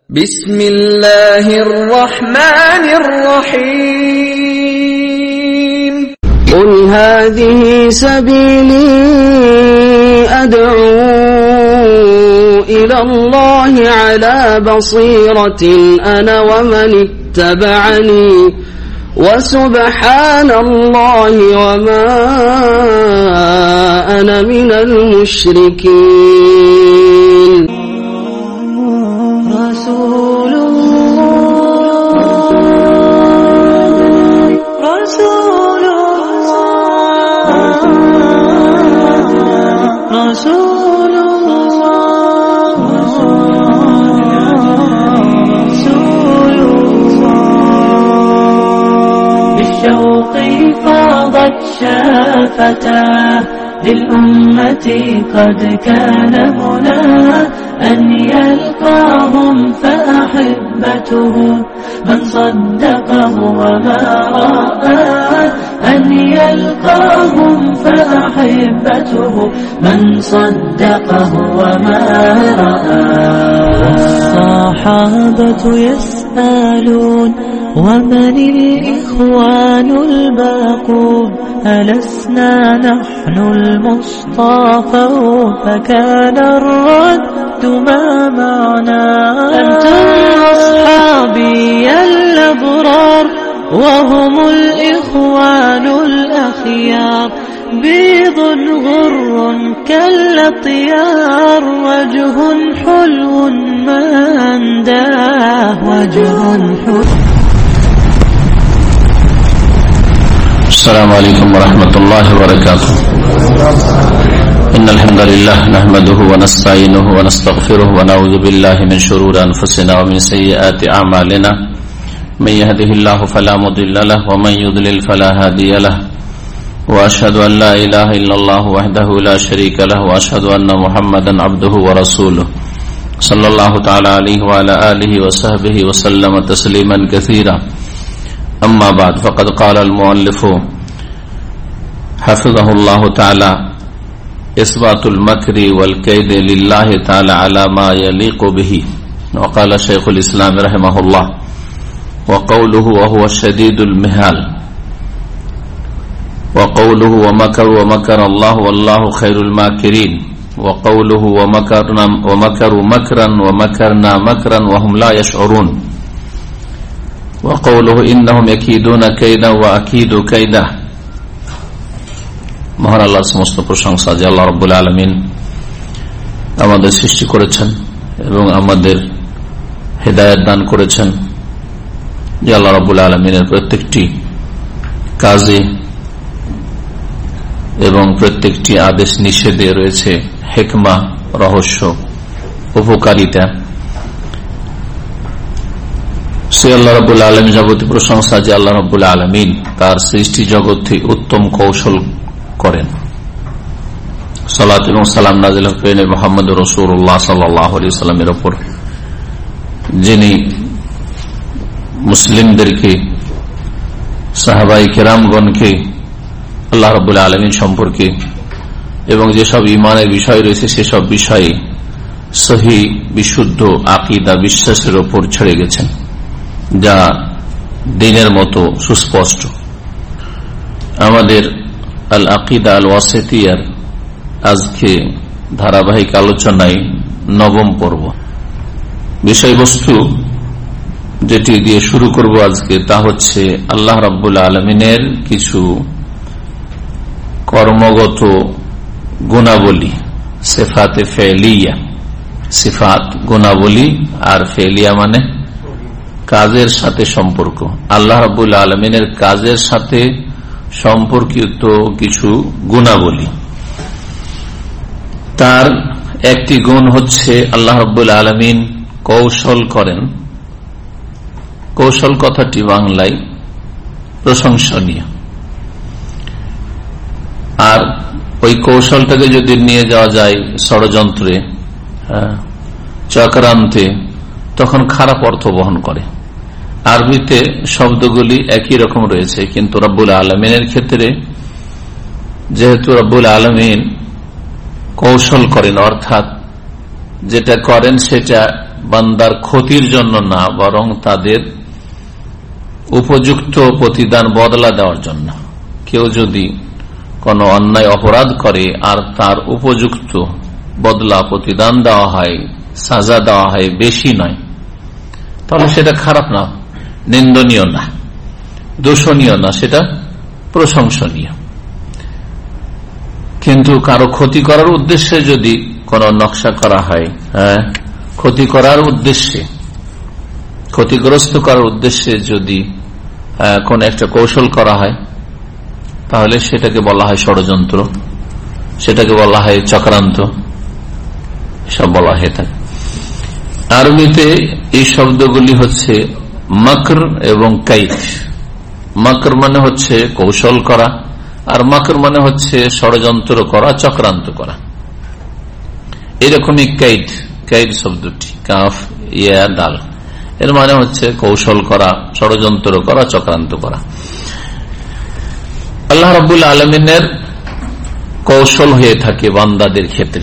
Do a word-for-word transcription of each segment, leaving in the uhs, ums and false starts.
বিসমিল্লাহির রহমানির রহিম। قل هذه سبيلي أدعو إلى الله على بصيرة أنا ومن اتبعني وسبحان الله وما أنا من المشركين. رسول الله رسول الله رسول الله رسول الله. بالشوق فاضت شافتاه للأمة قد كان هنا أن يلقاهم فأحبته من صدقه وما رآه أن يلقاهم فأحبته من صدقه وما رآه. الصحابة يسألون ومن الإخوان الباقون ألسنا نحن المصطفون فكان الرد ما معنا. أنتم أصحابي الأبرار وهم الإخوان الأخيار بيض غر كالأطيار وجه حلو ما أنداه وجه حلو. السلام عليكم ورحمة الله وبركاته. إن الحمد لله نحمده ونستعينه ونستغفره ونعوذ بالله من شرور أنفسنا ومن سيئات أعمالنا من يهده الله فلا مضل له ومن يضلل فلا هادي له وأشهد أن لا إله إلا الله وحده لا شريك له وأشهد أن محمدا عبده ورسوله صلى الله تعالى عليه وعلى آله وصحبه وسلم تسليما كثيرا. أما بعد فقد قال المؤلف حفظه الله تعالى إثبات المكر والكيد لله تعالى على ما يليق به. وقال شيخ الإسلام رحمه الله وقوله وهو الشديد المهال وقوله ومكر ومكر الله والله خير الماكرين وقوله ومكرنا ومكروا مكرا ومكرنا مكرا وهم لا يشعرون وقوله إنهم يكيدون كيدا وأكيد كيدا. মহান আল্লাহর সমস্ত প্রশংসা যে আল্লাহ রাব্বুল আলামিন আমাদের সৃষ্টি করেছেন এবং আমাদের হেদায়েত দান করেছেন, যে আল্লাহ রাব্বুল আলামিনের প্রত্যেকটি কাজে এবং প্রত্যেকটি আদেশ নিষেধে রয়েছে হিকমা, রহস্য, উপকারিতা। সে আল্লাহ রাব্বুল আলামিন যাবতীয় প্রশংসা যে আল্লাহ রাব্বুল আলামিন তার সৃষ্টি জগতে উত্তম কৌশল করেন। সালাত এবং সালাম নাযিল করেন মুহাম্মদ রাসূলুল্লাহ সাল্লাল্লাহু আলাইহি ওয়াসাল্লামের উপর, যিনি মুসলিমদেরকে, সাহাবায়ে কেরামগণকে আল্লাহ রাব্বুল আলামিন সম্পর্কে এবং যেসব ঈমানের বিষয় রয়েছে সেসব বিষয়ে সহিহ বিশুদ্ধ আকীদা বিশ্বাসের উপর ছেড়ে গেছেন, যা দ্বীনের মতো সুস্পষ্ট। আমাদের আল আকীদা আল ওয়াসিতিয়ার আজকে ধারাবাহিক আলোচনায় নবম পর্ব। বিষয়বস্তু যেটি দিয়ে শুরু করব আজকে তা হচ্ছে আল্লাহ রাব্বুল আলামিনের কিছু কর্মগত গুণাবলী, সিফাতে ফেলিয়া। সিফাত গুণাবলী আর ফেলিয়া মানে কাজের সাথে সম্পর্ক। আল্লাহ রাব্বুল আলামিনের কাজের সাথে সম্পর্কিত কিছু গুণাবলী। তার একটি গুণ হচ্ছে আল্লাহ রাব্বুল আলামিন কৌশল করেন। কৌশল কথাটি বাংলায় প্রশংসনীয়, আর ওই কৌশলটাকে যদি নিয়ে যাওয়া যায় ষড়যন্ত্রে, চক্রান্তে, তখন খারাপ অর্থ বহন করে। আরবিতে শব্দগুলি একই রকম রয়েছে, কিন্তু রব্বুল আলামিনের ক্ষেত্রে যেহেতু রব্বুল আলামিন কৌশল করেন, অর্থাৎ যেটা করেন সেটা বান্দার ক্ষতির জন্য না, বরং তাদের উপযুক্ত প্রতিদান বদলা দেওয়ার জন্য। কেউ যদি কোনো অন্যায় অপরাধ করে আর তার উপযুক্ত বদলা প্রতিদান দেওয়া হয়, সাজা দেওয়া হয়, বেশি নয়, তাহলে সেটা খারাপ না, নিন্দনীয় না, দোষণীয় না, সেটা প্রশংসনীয়। কিন্তু কারো ক্ষতি করার উদ্দেশ্যে যদি কোন নকশা করা হয়, হ্যাঁ, ক্ষতি করার উদ্দেশ্যে, ক্ষতিগ্রস্ত করার উদ্দেশ্যে যদি কোন একটা কৌশল করা হয়, তাহলে সেটাকে বলা হয় ষড়যন্ত্র, সেটাকে বলা হয় চক্রান্ত, সব বলা হয়ে থাকে। আরবিতে এই শব্দগুলি হচ্ছে মাকর এবং কাইদ। মাকর মানে হচ্ছে কৌশল করা, আর মাকর মানে হচ্ছে ষড়যন্ত্র করা, চক্রান্ত করা। এরকমই কাইদ, কাইদ শব্দটি কাফ ইয়া দাল, এর মানে হচ্ছে কৌশল করা, ষড়যন্ত্র করা, চক্রান্ত করা। আল্লাহ রাব্বুল আলামিনের কৌশল হয়ে থাকে বান্দাদের ক্ষেত্রে,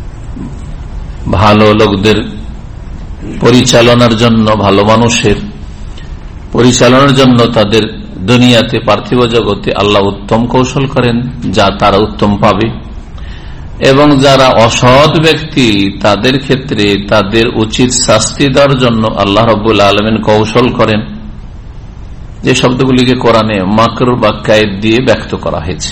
ভালো লোকদের পরিচালনার জন্য, ভালো মানুষের পরিচালনার জন্য তাদের দুনিয়াতে, পার্থিব জগতে আল্লাহ উত্তম কৌশল করেন, যা তারা উত্তম পাবে। এবং যারা অসৎ ব্যক্তি তাদের ক্ষেত্রে তাদের উচিত শাস্তি দেওয়ার জন্য আল্লাহ রাব্বুল আলামিন কৌশল করেন, যে শব্দগুলিকে কোরআনে মাকর বা কায়েদ দিয়ে ব্যক্ত করা হয়েছে।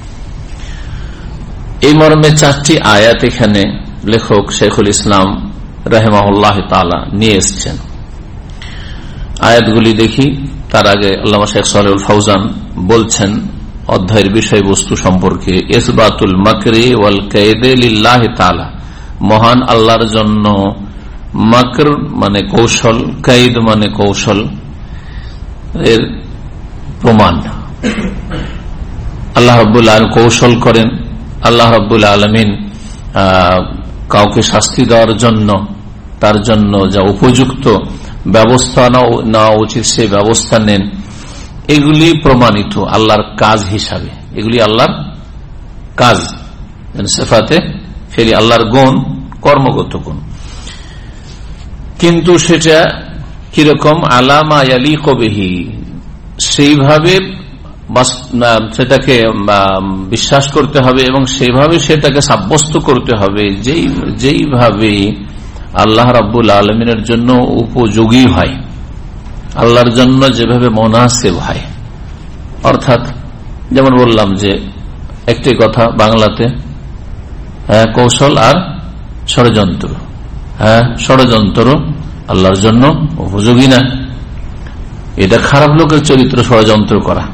এই মর্মে চারটি আয়াত এখানে লেখক শেখুল ইসলাম রাহিমাহুল্লাহ তাআলা নিয়ে এসেছেন। আয়াতগুলি দেখি, তার আগে আল্লামা শেখ সালেহুল ফৌজান বলছেন অধ্যায়ের বিষয়বস্তু সম্পর্কে, ইসবাতুল মাকরি ওয়াল কায়দে লিল্লাহি তাআলা, মহান আল্লাহর জন্য মাকর মানে কৌশল, কায়দ মানে কৌশল এর প্রমাণ। আল্লাহ রাব্বুল আলামিন কৌশল করেন, আল্লাহ রাব্বুল আলামিন কাউকে শাস্তি দেওয়ার জন্য তার জন্য যা উপযুক্ত ব্যবস্থা নেওয়া উচিত সেই ব্যবস্থা নেন। এগুলি প্রমাণিত আল্লাহর কাজ হিসাবে, এগুলি আল্লাহর কাজ, সিফাতে ফেলি, আল্লাহর গুণ, কর্মগত গুণ। কিন্তু সেটা কিরকম, আলামা ইয়ালিকু বিহি, সেইভাবে সেটাকে বিশ্বাস করতে হবে এবং সেইভাবে সেটাকে সাব্যস্ত করতে হবে যেই যেইভাবে আল্লাহ রাব্বুল আলামিনের জন্য উপযোগী হয়, আল্লাহর জন্য যেভাবে মুনাসিব হয়। অর্থাৎ যেমন বললাম যে একটি কথা বাংলাতে, হ্যাঁ, কৌশল আর ষড়যন্ত্র, হ্যাঁ, ষড়যন্ত্র আল্লাহর জন্য উপযোগী না। এটা খারাপ লোকের চরিত্র, ষড়যন্ত্র করা।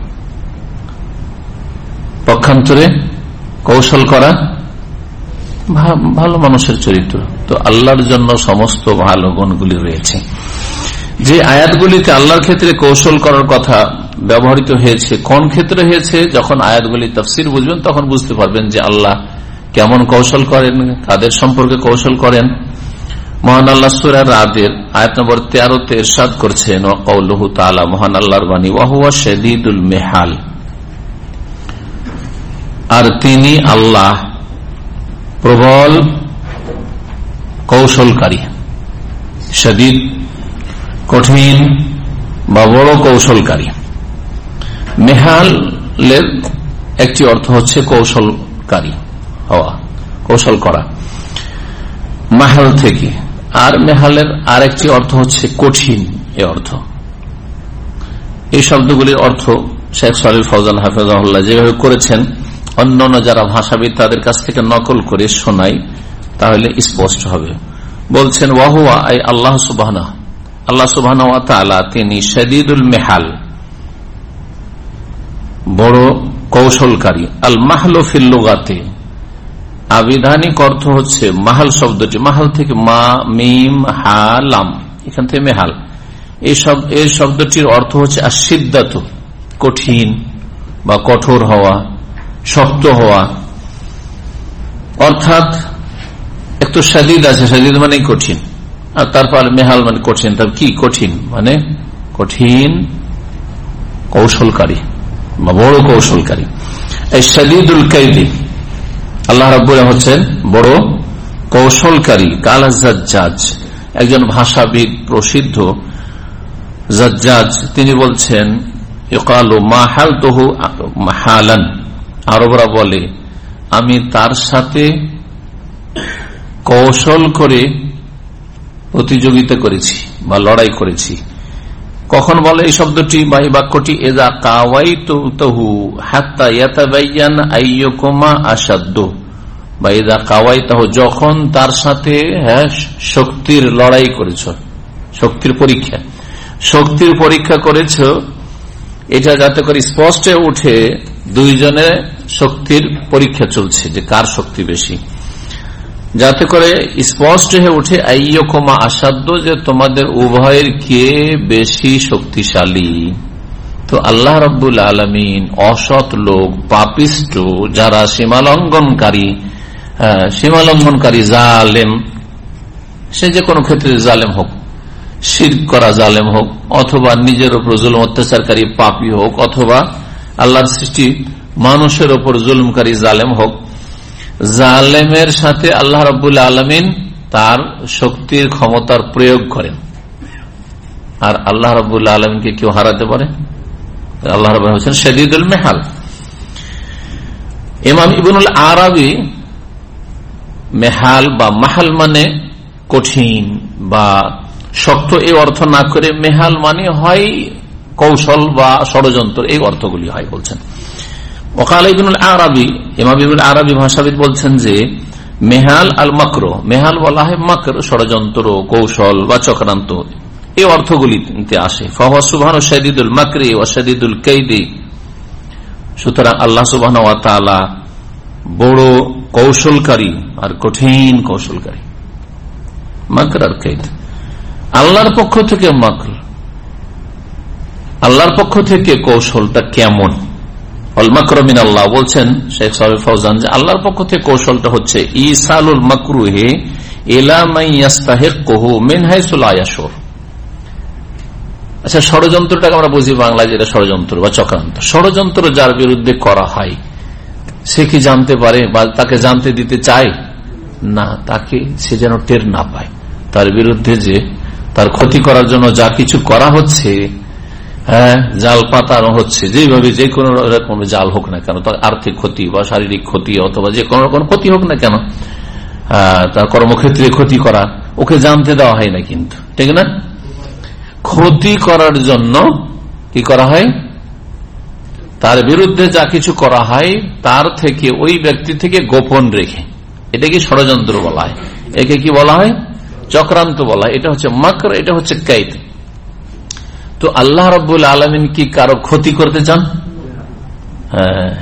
পক্ষান্তরে কৌশল করা ভালো মানুষের চরিত্র। তো আল্লাহর জন্য সমস্ত ভালো গুণগুলি রয়েছে। যে আয়াতগুলিতে আল্লাহর ক্ষেত্রে কৌশল করার কথা ব্যবহৃত হয়েছে, কোন ক্ষেত্রে হয়েছে, যখন আয়াতগুলি তাফসীর বুঝবেন তখন বুঝতে পারবেন যে আল্লাহ কেমন কৌশল করেন, কাদের সম্পর্কে কৌশল করেন। মহান আল্লাহ সূরা রাদের আয়াত নম্বর তেরোতে ইরশাদ করছেন, ওয়া কাউলুহু তাআলা, মহান আল্লাহর বাণী, ওয়া হুয়া শাদীদুল মিহাল, আর তিনি আল্লাহ প্রবল কৌশলকারী। শাদীদ কঠিন বা বড় কৌশলকারী। মেহালের একটি অর্থ হচ্ছে কৌশলকারী হওয়া, কৌশল করা, মাহাল থেকে। আর মেহালের আর একটি অর্থ হচ্ছে কঠিন, এ অর্থ। এই শব্দগুলির অর্থ শেখ সালেহ ফৌজান হাফেজাহুল্লাহ যেভাবে করেছেন, অন্যান্য যারা ভাষাবিদ তাদের কাছ থেকে নকল করে শোনাই, তাহলে স্পষ্ট হবে। বলছেন ওয়াহুয়া আই আল্লাহ সুবহানাহু, আল্লাহ সুবহানাহু ওয়া তাআলা তিনি শাদীদুল মিহাল, বড় কৌশলকারী। আল মাহলু ফিল লুগাতে, আবিধানিক অর্থ হচ্ছে মাহাল শব্দটি, মাহাল থেকে মা মিম হা লাম, এখান থেকে মেহাল। এই সব এই শব্দটির অর্থ হচ্ছে আসিদ্দাত, কঠিন বা কঠোর হওয়া, শক্ত হওয়া। অর্থাৎ একটু শাদীদ আছে, শাদীদ মানে কঠিন, আর তারপর মেহাল মানে কঠিন। তার কি কঠিন মানে কঠিন কৌশলকারী বা বড় কৌশলকারী। এই শাদীদুল কায়দি, আল্লাহ রাব্বুল হচ্ছেন বড় কৌশলকারী। কাল জাজ্জাজ, একজন ভাষাবিদ প্রসিদ্ধ জাজ্জাজ, তিনি বলছেন ইকালু মা হালতুহু হালান, আরবরা বলে আমি তার সাথে কৌশল করে প্রতিযোগিতা করেছি বা লড়াই করেছি। কখন বলে এই শব্দটি বা এই বাক্যটি? এযা কাওয়াইতুহু হাত্তা ইয়াতাবায়ান আইয়ুকুমা আশাদ্দু, বা এযা কাওয়াইতাহু, যখন তার সাথে হ্যাঁ শক্তির লড়াই করেছ, শক্তির পরীক্ষা শক্তির পরীক্ষা করেছ, এটা যাতে করে স্পষ্ট উঠে দুইজনে শক্তির পরীক্ষা চলছে যে কার শক্তি বেশি, যাতে করে স্পষ্ট হয়ে উঠে আইয়ুকুমা আসাধ্য, যে তোমাদের উভয়ের কে বেশি শক্তিশালী। তো আল্লাহ রাব্বুল আলামিন অসৎ লোক, পাপিষ্ট, যারা সীমালঙ্ঘনকারী, সীমালঙ্ঘনকারী জালেম, সে যে কোনো ক্ষেত্রে জালেম হোক, শিরক করা জালেম হোক, অথবা নিজের উপর জুলুম অত্যাচারকারী পাপী হোক, অথবা আল্লাহর সৃষ্টি মানুষের উপর জুলুমকারী জালেম হোক, জালেমের সাথে আল্লাহ রাব্বুল আলামিন তার শক্তির ক্ষমতার প্রয়োগ করেন। আর আল্লাহ রাব্বুল আলামিনকে কেউ হারাতে পারে? আল্লাহ রাব্বুল হোসেন শাদীদুল মিহাল। ইমাম ইবনুল আরাবী মেহাল বা মাহাল মানে কঠিন বা শক্ত এই অর্থ না করে মেহাল মানে হয় কৌশল বা ষড়যন্ত্র, এই অর্থগুলি হয় বলছেন। ওয়াকাল ইবনুল আরাবী, ইমাম ইবনুল আরাবী ভাষাবিদ বলছেন যে মেহাল আল মাকর, মেহাল বলা হয় মাকর, ষড়যন্ত্র, কৌশল বা চক্রান্ত, এই অর্থগুলিতে আসে। ফাহুয়া সুবহানাহু শাদীদুল মাকরি ওয়া শাদীদুল কাইদি, সুতরাং আল্লাহ সুবহানাহু ওয়া তাআলা বড় কৌশলকারী আর কঠিন কৌশলকারী। মাকর আর কাইদ আল্লাহর পক্ষ থেকে, মাকর আল্লাহর পক্ষ থেকে কৌশলটা কেমন? আল মাকর মিন আল্লাহ, বলছেন শেখ সালেহ ফৌজান যে আল্লাহর পক্ষ থেকে কৌশলটা হচ্ছে ইসালুল মাকরুহি ইলা মান ইস্তাহিকুহু মিন হাইসু লা ইয়াশুর। আচ্ছা, ষড়যন্ত্রটাকে আমরা বুঝি বাংলায় যেটা ষড়যন্ত্র বা চক্রান্ত। ষড়যন্ত্র যার বিরুদ্ধে করা হয় সে কি জানতে পারে বা তাকে জানতে দিতে চায় না, তাকে সে যেন টের না পায় তার বিরুদ্ধে যে তার ক্ষতি করার জন্য যা কিছু করা হচ্ছে, হ্যাঁ জাল পাতানো হচ্ছে, যেভাবে যে কোনো রকম জাল হোক না কেন, তার আর্থিক ক্ষতি বা শারীরিক ক্ষতি অথবা যে কোনো রকম ক্ষতি হোক না কেন, তার কর্মক্ষেত্রে ক্ষতি করা, ওকে জানতে দেওয়া হয় না। কিন্তু ঠিক না, ক্ষতি করার জন্য কি করা হয়, তার বিরুদ্ধে যা কিছু করা হয় তার থেকে ওই ব্যক্তি থেকে গোপন রেখে, এটা কি ষড়যন্ত্র বলা হয়, একে কি বলা হয়? চক্রান্ত বলা হয়। এটা হচ্ছে মাকর, এটা হচ্ছে কাইদ। তো আল্লাহ রাব্বুল আলামিন কি কারো ক্ষতি করতে চান? হ্যাঁ,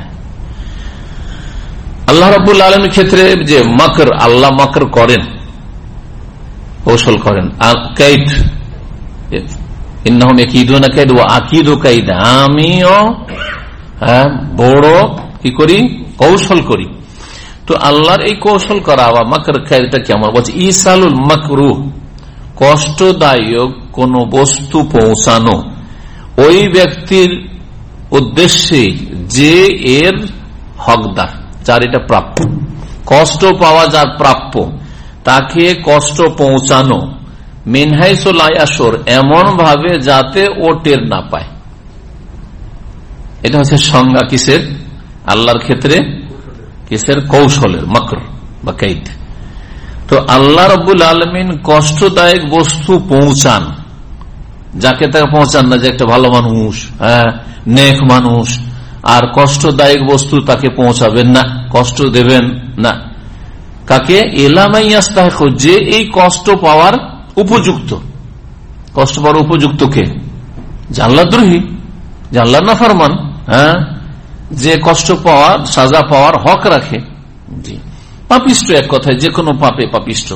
আল্লাহ রাব্বুল আলামিনের ক্ষেত্রে যে মাকর, আল্লাহ মাকর করেন, কৌশল করেন। আর কাইদ, ইন্নাহুম ইয়াকিদুনা কাইদ ওয়া আকিদু কাইদা, আমিও বড় কি করি, কৌশল করি। তো আল্লাহর এই কৌশল করা বা মাকর কাইদটা কেমন? বলছে ইসালুল মাকরুহ, কষ্টদায়ক কোন বস্তু পৌঁছানো ওই ব্যক্তির উদ্দেশ্যে যে এর হকদার, যার এটা প্রাপ্য, কষ্ট পাওয়া যার প্রাপ্য, তাকে কষ্ট পৌঁছানো মিন হাইসু লা ইয়াশুর, এমন ভাবে যাতে ও টের না পায়। এটা হচ্ছে সংজ্ঞা কিসের? আল্লাহর ক্ষেত্রে কিসের? কৌশলের, মাকর বা কাইদ। তো আল্লাহ রাব্বুল আলামিন কষ্টদায়ক বস্তু পৌঁছান, যাকে তাকে পৌঁছান না যে একটা ভালো মানুষ, হ্যাঁ নেক মানুষ, আর কষ্টদায়ক বস্তু তাকে পৌঁছাবেন না, কষ্ট দেবেন না। কাকে? এলামাইয়াস্তাহিকু, যে এই কষ্ট পাওয়ার উপযুক্ত। কষ্ট পাওয়ার উপযুক্ত কে? আল্লাহদ্রোহী, আল্লাহর নাফরমান, হ্যাঁ যে কষ্ট পাওয়ার, সাজা পাওয়ার হক রাখে। জি, পাপিষ্ট, এক কথায় যে কোনো পাপে পাপিষ্ট।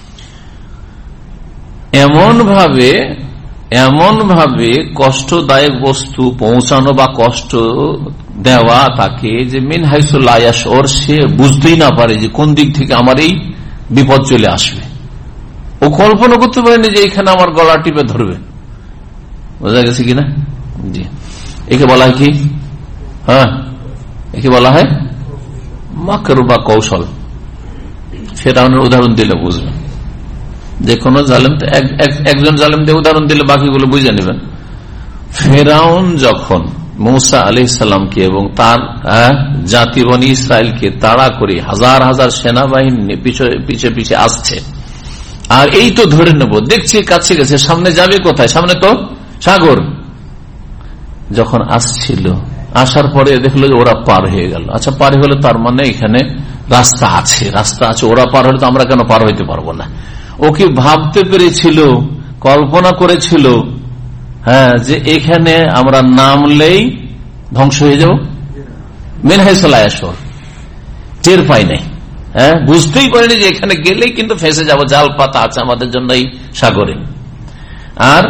এমন ভাবে এমন ভাবে কষ্টদায়ক বস্তু পৌঁছানো বা কষ্ট দেওয়া তাকে যে মিন হাইসু লা ইয়াশুর, সে বুঝতেই না পারে যে কোন দিক থেকে আমার এই বিপদ চলে আসবে। ও কল্পনা করতে পারেনি যে এখানে আমার গলা টিপে ধরবে। বোঝা গেছে কিনা? জি, একে বলা হয় কি? হ্যাঁ, একে বলা হয় মাকর বা কৌশল। সেটা উদাহরণ দিলে বুঝবেন। যে কোনো জালেম একজন জালেম দিয়ে উদাহরণ দিলে বাকিগুলো বুঝে নেবেন। ফেরাউন যখন মূসা আলাইহিস সালামকে এবং তার জাতি বনি ইসরায়েলকে তাড়া করে হাজার হাজার সেনাবাহিনী পিছে পিছে আসছে, আর এই তো ধরে নেব, দেখছি কাছে গেছে, সামনে যাবে কোথায়, সামনে তো সাগর। যখন আসছিল, আসার পরে দেখলো যে ওরা পার হয়ে গেল। আচ্ছা, পার হয়ে গেল তার মানে এখানে রাস্তা আছে, রাস্তা আছে, ওরা পার হলে তো আমরা কেন পার হইতে পারবো না। ও কি ভাবতে পেরেছিল, কল্পনা করেছিল হ্যাঁ যে এখানে আমরা নামলেই ধ্বংস হয়ে যাব? মেনহাইসলায়াসর টের পাই নাই, হ্যাঁ বুঝতেই পারিনি যে এখানে গেলেই কিন্তু ফেসে যাব, জাল পাতা আছে আমাদের জন্য এই সাগরে। আর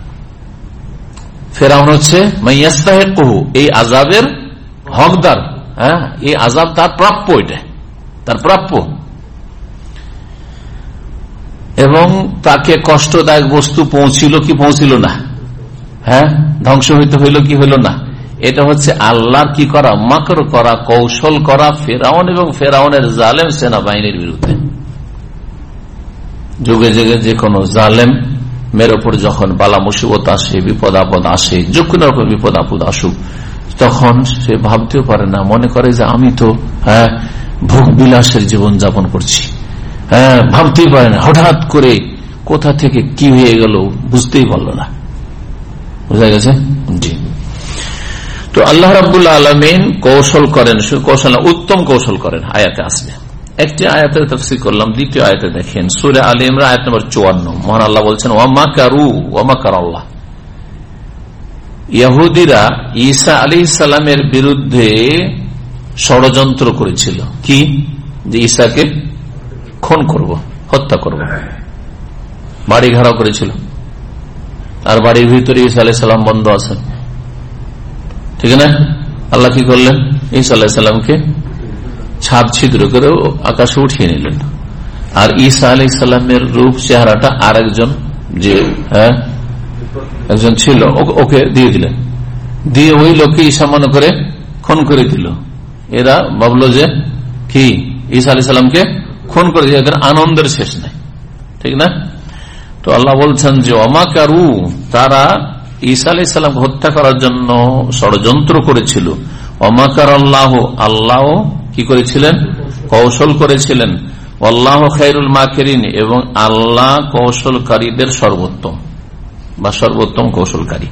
ফেরাউন হচ্ছে মাইয়াস্তাহিকুহু, এই আযাবের হকদার, হ্যাঁ এই আযাব তার প্রাপ্য, এটা তার প্রাপ্য। এবং তাকে কষ্টদায়ক বস্তু পৌঁছিল কি পৌঁছিল না? হ্যাঁ ধ্বংস হইতে হইল কি হইল না? এটা হচ্ছে আল্লাহর কি করা, মাকর করা, কৌশল করা ফেরাউন এবং ফেরাউনের জালেম সেনাবাহিনীর বিরুদ্ধে। যুগে যুগে যে কোনো জালেম মের ওপর যখন বালা মুসিবত আসে, বিপদ আপদ আসে, যে কোনো রকম বিপদ আপদ আসুক, তখন সে ভাবতেও পারে না, মনে করে যে আমি তো হ্যাঁ ভোগ বিলাসের জীবন যাপন করছি, হ্যাঁ ভাবতেই পারে না, হঠাৎ করে কোথা থেকে কি হয়ে গেল বুঝতেই পারল না। বুঝা গেছে? জি। তো আল্লাহ রাব্বুল আলামিন কৌশল করেন, কৌশল উত্তম কৌশল করেন। আয়াতে আসবে, একটি আয়াতের তাফসীর করলাম, দ্বিতীয় আয়াতে দেখেন সূরা আলে ইমরান আয়াত নম্বর চুয়ান্ন, মহান আল্লাহ বলছেন ওয়া মাকারু ওয়া মাকারাল্লাহ। ইহুদিরা ঈসা আলাইহিস সালামের বিরুদ্ধে ষড়যন্ত্র করেছিল, কি যে ঈসাকে খুন করব, হত্যা করব, বাড়ি ঘেরাও করেছিল। আর বাড়ির ভিতরে ঈসা আলাইহিস সালাম বন্ধ আছেন, ঠিক না? আল্লাহ কি করলেন? ঈসা আলাইহিস সালামকে ছাদ ছিদ্র করে আকাশে উঠিয়ে নিলেন। আর ঈসা আলাইহিস সালামের রূপ চেহারাটা আর একজন যে হ্যাঁ একজন ছিল ওকে দিয়ে দিলেন, দিয়ে ওই লোককে ঈসা মনে করে খুন করে দিল। এরা ভাবলো যে কি ঈসা আলাইহিস সালামকে খুন করে দিয়ে এদের আনন্দের শেষ নাই, ঠিক না? তো আল্লাহ বলছেন যে অমাকারু, তারা ঈসা আলাইহিস সালামকে হত্যা করার জন্য ষড়যন্ত্র করেছিল। অমাকার আল্লাহ, আল্লাহ কি করেছিলেন? কৌশল করেছিলেন। আল্লাহ খায়রুল মাকিরিন, এবং আল্লাহ কৌশলকারীদের সর্বোত্তম বা সর্বোত্তম কৌশলকারী।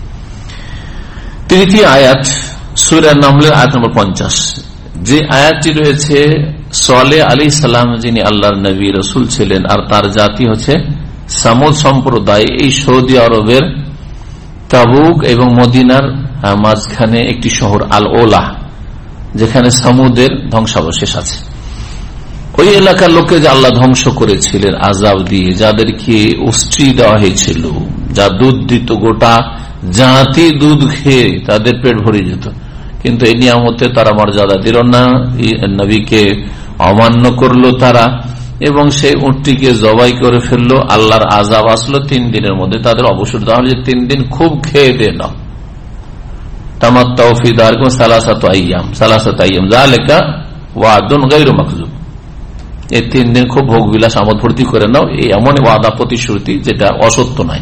তৃতীয় আয়াত সূরা নামলের আয়াত নম্বর পঞ্চাশ, যে আয়াতটি রয়েছে সালেহ আলাইহিস সালাম যিনি আল্লাহর নবী রাসূল ছিলেন, আর তার জাতি হচ্ছে সামুদ সম্প্রদায়। এই সৌদি আরবের তাবুক এবং মদিনার মাঝখানে একটি শহর আল ওলা, যেখানে সামুদের ধ্বংসাবশেষ আছে। ওই এলাকার লোককে যে আল্লাহ ধ্বংস করেছিলেন আযাব দিয়ে, যাদেরকে উষ্ট্রি দেওয়া হয়েছিল, যা দুধ দিত, গোটা জাতি দুধ খেয়ে তাদের পেট ভরে যেত, কিন্তু এই নিয়ামতে তারা মর্যাদা দিল না, নবীকে অমান্য করলো তারা, এবং সেই উটটিকে জবাই করে ফেললো। আল্লাহর আযাব আসলো তিন দিনের মধ্যে, তাদের অবসর দেওয়া হলো যে তিন দিন খুব খেয়ে দে নাও, তামাত্তাউ ফি দারিকুম সালাসাতু আইয়াম, সালাসাতু আইয়াম যালিকা ওয়াদুন গায়রু মাকযুব। এই তিন দিন খুব ভোগ বিলাস আমোদ ফুর্তি করে নাও, এই এমন ওয়াদা প্রতিশ্রুতি যেটা অসত্য নাই।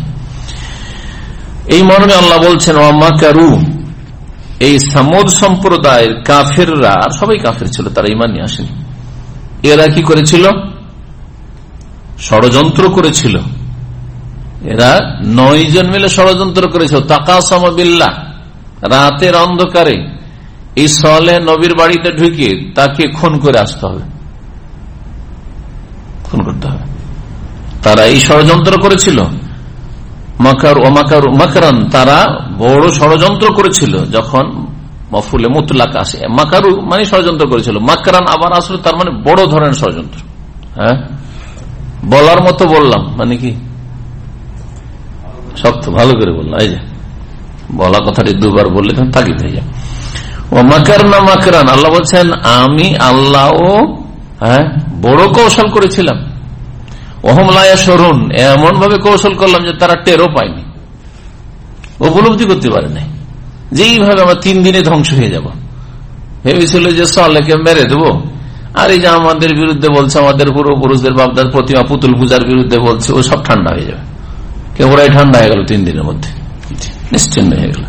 এই মর্মে আল্লাহ বলছেন ওয়া মাকারু, এই সামুদ সম্প্রদায়ের কাফেররা, আর সবাই কাফের ছিল, তারা ঈমান নিয়ে আসেনি। এরা কি করেছিল? ষড়যন্ত্র করেছিল। এরা নয় জন মিলে ষড়যন্ত্র করেছিল। তাকাসামা বিল্লাহ, রাতের অন্ধকারে এই সালেহ নবীর বাড়িতে ঢুকে তাকে খুন করে আসতে হবে, খুন করতে হবে। তারা এই ষড়যন্ত্র করেছিল। মাকার ও মাকার মাকারান, তারা বড় ষড়যন্ত্র করেছিল। যখন মফুলে মুতলাক আসে, মাকারু মানে ষড়যন্ত্র করেছিল, মাকারান আবার আসলে তার মানে বড় ধরনের ষড়যন্ত্র। হ্যাঁ, বলার মতো বললাম মানে কি শক্ত, ভালো করে বললাম। এই যে বলা কথাটি দুবার বললে তাকিদ হয়ে যায়। ও মাকার না মাকারান, আল্লাহ বলছেন আমি আল্লাহ হ্যাঁ বড় কৌশল করেছিলাম। ওহম লা ইয়াশউরুন, এমন ভাবে কৌশল করলাম যে তারা টেরও পায়নি, উপলব্ধি করতে পারে নাই যে এইভাবে আমরা তিন দিনে ধ্বংস হয়ে যাব। ভেবেছিল যে সালেহকে মেরে দেবো, আর এই যে আমাদের বিরুদ্ধে বলছে, আমাদের পূর্বপুরুষদের বাপদার প্রতিমা পুতুল পূজার বিরুদ্ধে বলছে, ও সব ঠান্ডা হয়ে যাবে। কেউ ওরাই ঠান্ডা হয়ে গেল তিন দিনের মধ্যে, নিশ্চিন্ন হয়ে গেল।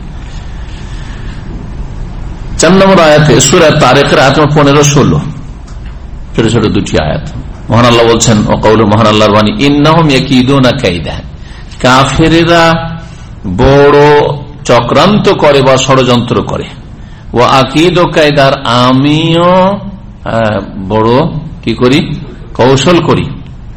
চার নম্বর আয়াতে সূরা তারিকের আয়াত পনেরো ষোলো, ছোট ছোট দুটি আয়াত। মহান আল্লাহ বলছেন, ও কওলু, মহান আল্লাহর বাণী, ইন্নাহুম ইয়াকিদুনা কাইদা, কাফেরেরা বড় চক্রান্ত করে বা ষড়যন্ত্র করে। ও আকিদু কায়দার, আমিও বড় কি করি, কৌশল করি,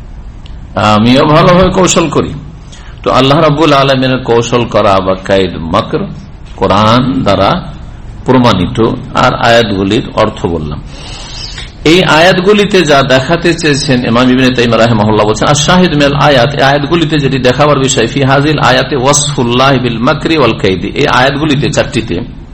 আমিও ভালোভাবে কৌশল করি। তো আল্লাহ রাব্বুল আলামিনের কৌশল করা বা কায়দ মাকর কোরআন দ্বারা প্রমাণিত। আর আয়াতগুলির অর্থ বললাম। এই আয়াতগুলিতে যা দেখাতে চেয়েছেন ইমাম ইবনে তাইমিয়া রাহিমাহুল্লাহ বলেন, আশ-শাহিদ মিনাল আয়াত, এই আয়াতগুলিতে যেটি দেখাবার বিষয়, ফি হাযিল আয়াতে ওয়াসফুল্লাহ বিল মাকরি ওয়াল কাইদি, এই আয়াতগুলিতে চারটিতে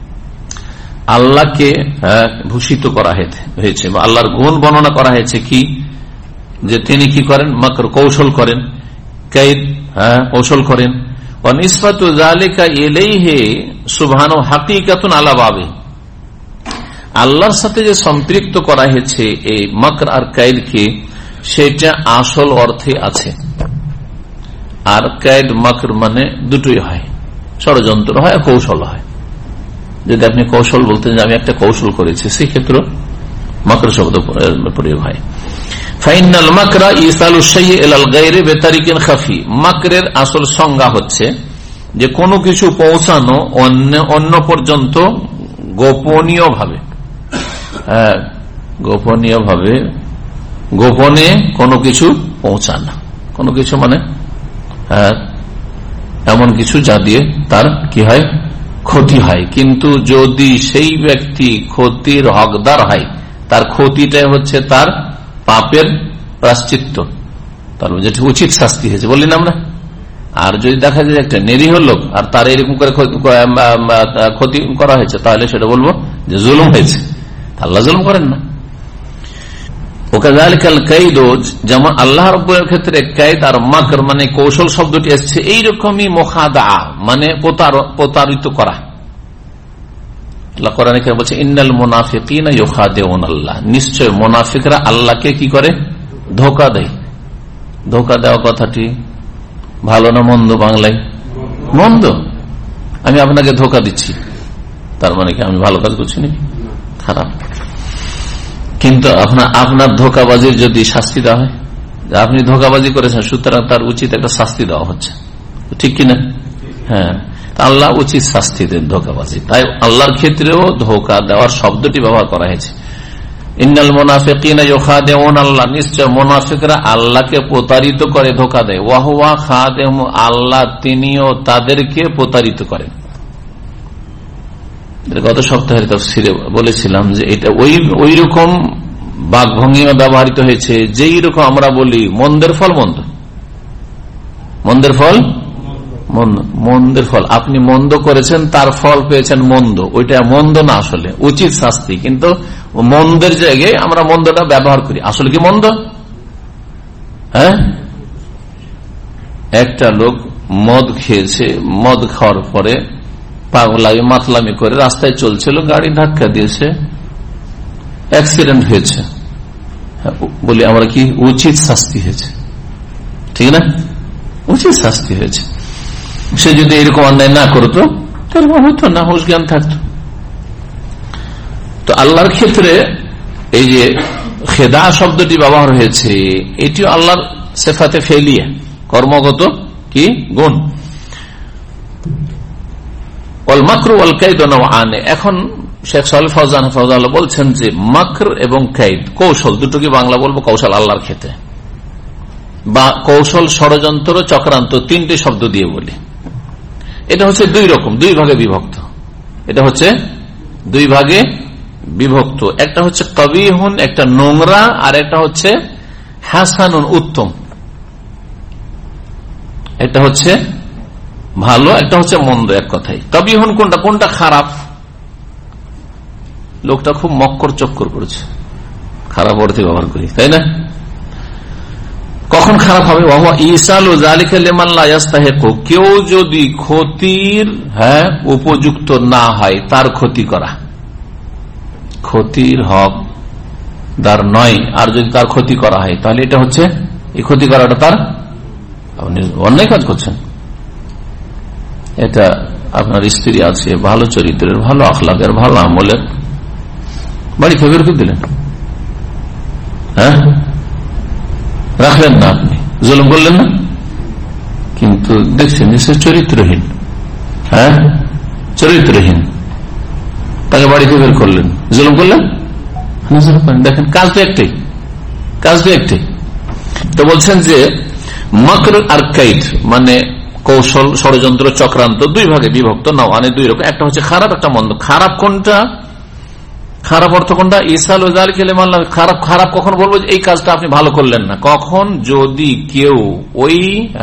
আল্লাহকে ভূষিত করা হয়েছে বা আল্লাহর গুণ বর্ণনা করা হয়েছে কি, যে তিনি কি করেন, মাকর কৌশল করেন, কাইদ হ্যাঁ কৌশল করেন। ওয়া নিসবাতু যালিকা ইলাইহি সুবহানাহু হাকীকাতুন আলা বাবে, আল্লাহর সাথে যে সম্পৃক্ত করা হয়েছে এই মাকর আর কায়দকে, সেটা আসল অর্থে আছে। আর কায়দ মাকর মানে দুটোই হয়, ষড়যন্ত্র হয়, কৌশল হয়। যদি আপনি কৌশল বলতেন যে আমি একটা কৌশল করেছি, সেক্ষেত্রে মাকর শব্দ প্রয়োগ হয়। ফাইনাল মাকরা ইসালু শাইই ইলাল গায়রি বিতারিকিন খাফি, মাকরের আসল সংজ্ঞা হচ্ছে যে কোনো কিছু পৌঁছানো অন্য অন্য পর্যন্ত গোপনীয় ভাবে, হ্যাঁ গোপনীয় ভাবে, গোপনে কোনো কিছু পৌঁছানো, কোনো কিছু মানে হ্যাঁ এমন কিছু যা দিয়ে তার কি হয়, ক্ষতি হয়। কিন্তু যদি সেই ব্যক্তি ক্ষতির হকদার হয়, তার ক্ষতিটাই হচ্ছে তার পাপের প্রায়শ্চিত্ত, তার যেটা উচিত শাস্তি হয়েছে বললেন আমরা। আর যদি দেখা যায় একটা নিরীহ লোক আর তার এরকম করে ক্ষতি করা হয়েছে, তাহলে সেটা বলবো যে জুলুম হয়েছে। আল্লাহ জুলুম করেন না। ওকাযালিকাল কাইদ, যেমন আল্লাহ রাব্বুল ক্ষেত্রে কাইদ আর মাকর মানে কৌশল শব্দটি এসেছে এইরকমই মুখাদা মানে প্রতারিত করা। আল্লাহ কোরআনে কারিমে বলছে, ইন্নাল মুনাফিকিনা ইউখাদিউনাল্লাহ, নিশ্চয় মুনাফিকরা আল্লাহকে কি করে, ধোঁকা দেয়। ধোঁকা দেওয়া কথাটি ভালো না মন্দ? বাংলায় মন্দ। আমি আপনাকে ধোঁকা দিচ্ছি, তার মানে কি আমি ভালো কাজ করছি নাকি? খারাপ। কিন্তু আপনার আপনার ধোঁকাবাজির যদি শাস্তি দেওয়া হয়, আপনি ধোঁকাবাজি করেছেন, সুতরাং তার উচিত একটা শাস্তি দেওয়া হচ্ছে, ঠিক কিনা? হ্যাঁ, আল্লাহ উচিত শাস্তি দেন ধোঁকাবাজি। তাই আল্লাহর ক্ষেত্রেও ধোঁকা দেওয়ার শব্দটি ব্যবহার করা হয়েছে। ইন্নাল মুনাফিকিনা ইউখাদিউনাল্লাহ, নিশ্চয় মুনাফিকরা আল্লাহকে প্রতারিত করে, ধোঁকা দেয়। ওয়া হুয়া খাদিমু, আল্লাহ তিনিও তাদেরকে প্রতারিত করেন। গত সপ্তাহের তাফসীরে বলেছিলাম যে এটা ওই ওই রকম বাকভঙ্গিমা ব্যবহৃত হয়েছে যেই রকম আমরা বলি মন্দের ফল মন্দ, মন্দের ফল মন্দ, মন্দের ফল আপনি মন্দ করেছেন, তার ফল পেয়েছেন মন্দ, ওইটা মন্দ না, আসলে উচিত শাস্তি। কিন্তু মন্দের জায়গায় আমরা মন্দটা ব্যবহার করি, আসলে কি মন্দ? হ্যাঁ, একটা লোক মদ খেয়েছে, মদ খাওয়ার পরে পাগলামি মাতলামি করে রাস্তায় চলছিল, গাড়ি ধাক্কা দিয়েছে, অ্যাক্সিডেন্ট হয়েছে, বলি আমরা কি উচিত শাস্তি হয়েছে, ঠিক না? উচিত শাস্তি হয়েছে। সে যদি এরকম অন্যায় না করতো তাহলে হতো না, হুঁশ জ্ঞান থাকতো। তো আল্লাহর ক্ষেত্রে এই যে খেদা শব্দটি ব্যবহার হয়েছে, এটিও আল্লাহর সিফাতে ফেলিয়া, কর্মগত কি গুণ। এখন শেখ সালেহ ফাওজান হাফিজাহুল্লাহ বলছেন যে মাকর এবং কাইদ কৌশল দুটোকে বাংলা বলবো কৌশল আল্লাহর ক্ষেত্রে, বা কৌশল ষড়যন্ত্র চক্রান্ত, তিনটি শব্দ দিয়ে বলি। এটা হচ্ছে দুই রকম, দুই ভাগে বিভক্ত। এটা হচ্ছে দুই ভাগে বিভক্ত, একটা হচ্ছে কবিহুন, একটা নোংরা, আর একটা হচ্ছে হাসানুন, উত্তম। এটা হচ্ছে ভালো, একটা হচ্ছে মন্দ। এক কথাই কবিহুন কোনটা? কোনটা খারাপ? লোকটা খুব মক্কর চক্কর করেছে, খারাপ অর্থে ব্যবহার করি, তাই না? কখন খারাপ হবে? কেউ যদি ক্ষতির হ্যাঁ উপযুক্ত না হয়, তার ক্ষতি করা, ক্ষতির হক দার নয়, আর যদি তার ক্ষতি করা হয় তাহলে এটা হচ্ছে, এই ক্ষতি করাটা তার, আপনি অন্যায় কাজ করছেন। এটা আপনার স্ত্রী আছে, ভালো চরিত্রের, ভালো আখলাকের, ভালো আমলের, বাড়ি থেকে বের করে দিলেন, হ্যাঁ, রাখলেন না, আপনি জুলুম করলেন না, কিন্তু দেখছেন যে সে চরিত্রহীন, হ্যাঁ চরিত্রহীন, তাকে বাড়ি থেকে বের করলেন, জুলুম করলেন। দেখেন কাজ তো একটাই, কাজ তো একটাই। তো বলছেন যে মাকর আর কাইদ মানে কৌশল, ষড়যন্ত্র, চক্রান্ত দুই ভাগে বিভক্ত, না মানে দুই রকম, একটা হচ্ছে খারাপ, একটা মন্দ। খারাপ কোনটা, খারাপ অর্থ কোনটা? ইসাল খারাপ, খারাপ কখন বলবো এই কাজটা আপনি ভালো করলেন না, কখন যদি কেউ ওই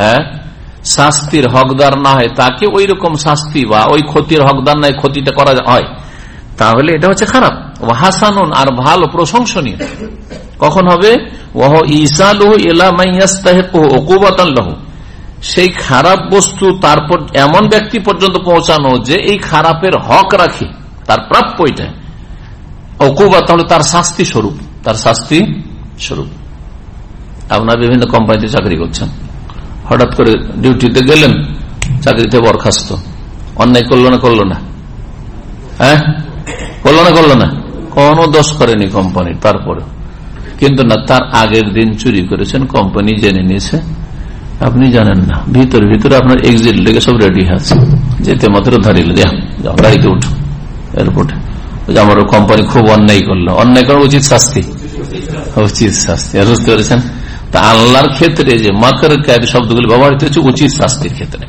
শাস্তির হকদার না হয়, তাকে ওই রকম শাস্তি বা ওই ক্ষতির হকদার নাই, ক্ষতিটা করা হয়, তাহলে এটা হচ্ছে খারাপ। হাসানুন আর ভালো, প্রশংসনীয় কখন হবে? ওহ ইসালুহু ইলা মান ইস্তাহিকুহু উকুবাতান লাহু, সেই খারাপ বস্তু তারপর এমন ব্যক্তি পর্যন্ত পৌঁছানো যে এই খারাপের হক রাখে, তার প্রাপ্য এটা। উকুবাত হলো তার শাস্তি স্বরূপ, তার শাস্তি স্বরূপ। আপনার বিভিন্ন কোম্পানিতে চাকরি করছেন, হঠাৎ করে ডিউটিতে গেলেন, চাকরিতে বরখাস্ত, অন্যায় করলো না করলো না, হ্যাঁ করলো না করলো না, কোনো দোষ করেনি কোম্পানির, তারপরে কিন্তু না, তার আগের দিন চুরি করেছেন, কোম্পানি জেনে নিয়েছে, আপনি জানেন না, ভিতর ভিতরে আপনার এক্সিট লেগে সব রেডি আছে, যেতে মাত্র ধরিল, যাও গাড়িতে উঠো এয়ারপোর্টে, আমার কোম্পানি খুব অন্যায় করলো, অন্যায় করার উচিত শাস্তি, উচিত শাস্তি, বুঝতে পেরেছেন? তা আল্লাহর ক্ষেত্রে যে মাকর কায়দ শব্দগুলি ব্যবহৃত হচ্ছে উচিত শাস্তির ক্ষেত্রে।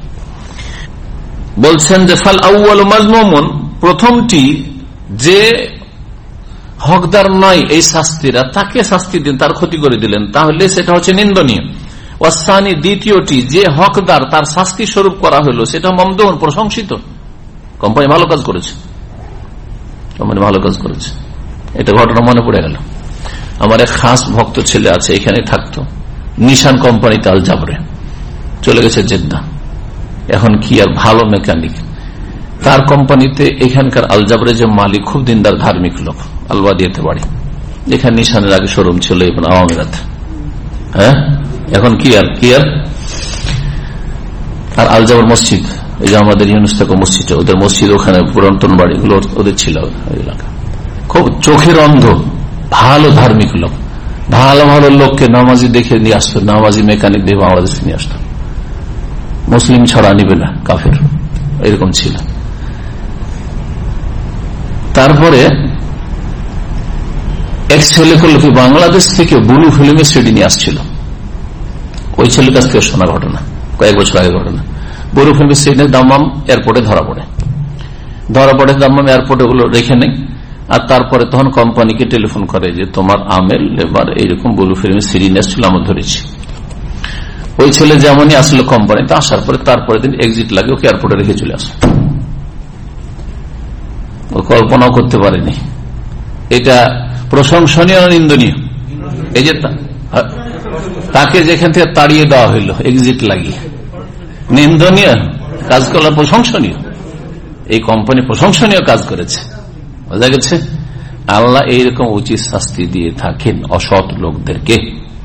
বলছেন যে ফাল আউয়াল মাজমুমুন, প্রথমটি যে হকদার নয় এই শাস্তিরা, তাকে শাস্তি দিন, তার ক্ষতি করে দিলেন, তাহলে সেটা হচ্ছে নিন্দনীয়। ওয়াসানি, দ্বিতীয়টি যে হকদার, তার শাস্তি স্বরূপ করা হলো, সেটা মমদুন, প্রশংসিত, কোম্পানি ভালো কাজ করেছে, কোম্পানি ভালো কাজ করেছে। এটা ঘটনা মনে পড়ে গেল, আমার এক খাস ভক্ত ছেলে আছে, এখানে থাকতো, নিশান কোম্পানিতে আল জাবরে, চলে গেছে জেদ্দা, এখন কি আর ভালো মেকানিক, তার কোম্পানিতে এখানকার আল জাবরে যে মালিক খুব দিনদার ধার্মিক লোক, আলবাদিয়াতে বাড়ি, যেখানে নিশানের আগে শোরুম ছিল এখন আওয়ামী, হ্যাঁ এখন কি আর কি আর আর আল জাবর মসজিদ, এই যে আমাদের ইউনুস থেকে মসজিদ, ওদের মসজিদ ওখানে পুরাতন বাড়িগুলো ওদের ছিল এলাকা, খুব চোখের অন্ধ, ভালো ধার্মিক লোক, ভালো ভালো লোককে নামাজি দেখে নিয়ে আসতো, নামাজি মেকানিক দিয়ে বাংলাদেশে নিয়ে আসতো, মুসলিম ছাড়া নিবে না, কাফের, এরকম ছিল। তারপরে এক ছেলে করলো কি, বাংলাদেশ থেকে ব্লু ফিল্মে সিডি নিয়ে আসছিল, ওই ছেলের কাছ থেকে শোনা ঘটনা, কয়েক বছর আগে ঘটনা। ব্লু ফিল্মের সিডি দাম্মাম এয়ারপোর্টে ধরা পড়ে, ধরা পড়ে দাম্মাম এয়ারপোর্টে ওগুলো রেখে নেই, আর তারপরে তখন কোম্পানিকে টেলিফোন করে যে তোমার আমেল লেবার এইরকম ব্লু ফিল্মের সিডি নিয়ে আসছিল, আমরা ধরেছি। ওই ছেলে যেমনই আসলো কোম্পানিতে, আসার পরে তারপরে দিন এক্সিট লাগে, ওকে এয়ারপোর্টে রেখে চলে আসলো, ও কল্পনাও করতে পারেনি। এটা প্রশংসনীয় নিন্দনীয়, এই যে তাকে যেখান থেকে তাড়িয়ে দেওয়া হইল এক্সিট লাগিয়ে, নিন্দনীয় কাজ করলে প্রশংসনীয়, এই কোম্পানি প্রশংসনীয় কাজ করেছে, বোঝা গেছে? আল্লাহ এইরকম উচিত শাস্তি দিয়ে থাকেন অসৎ লোকদেরকে।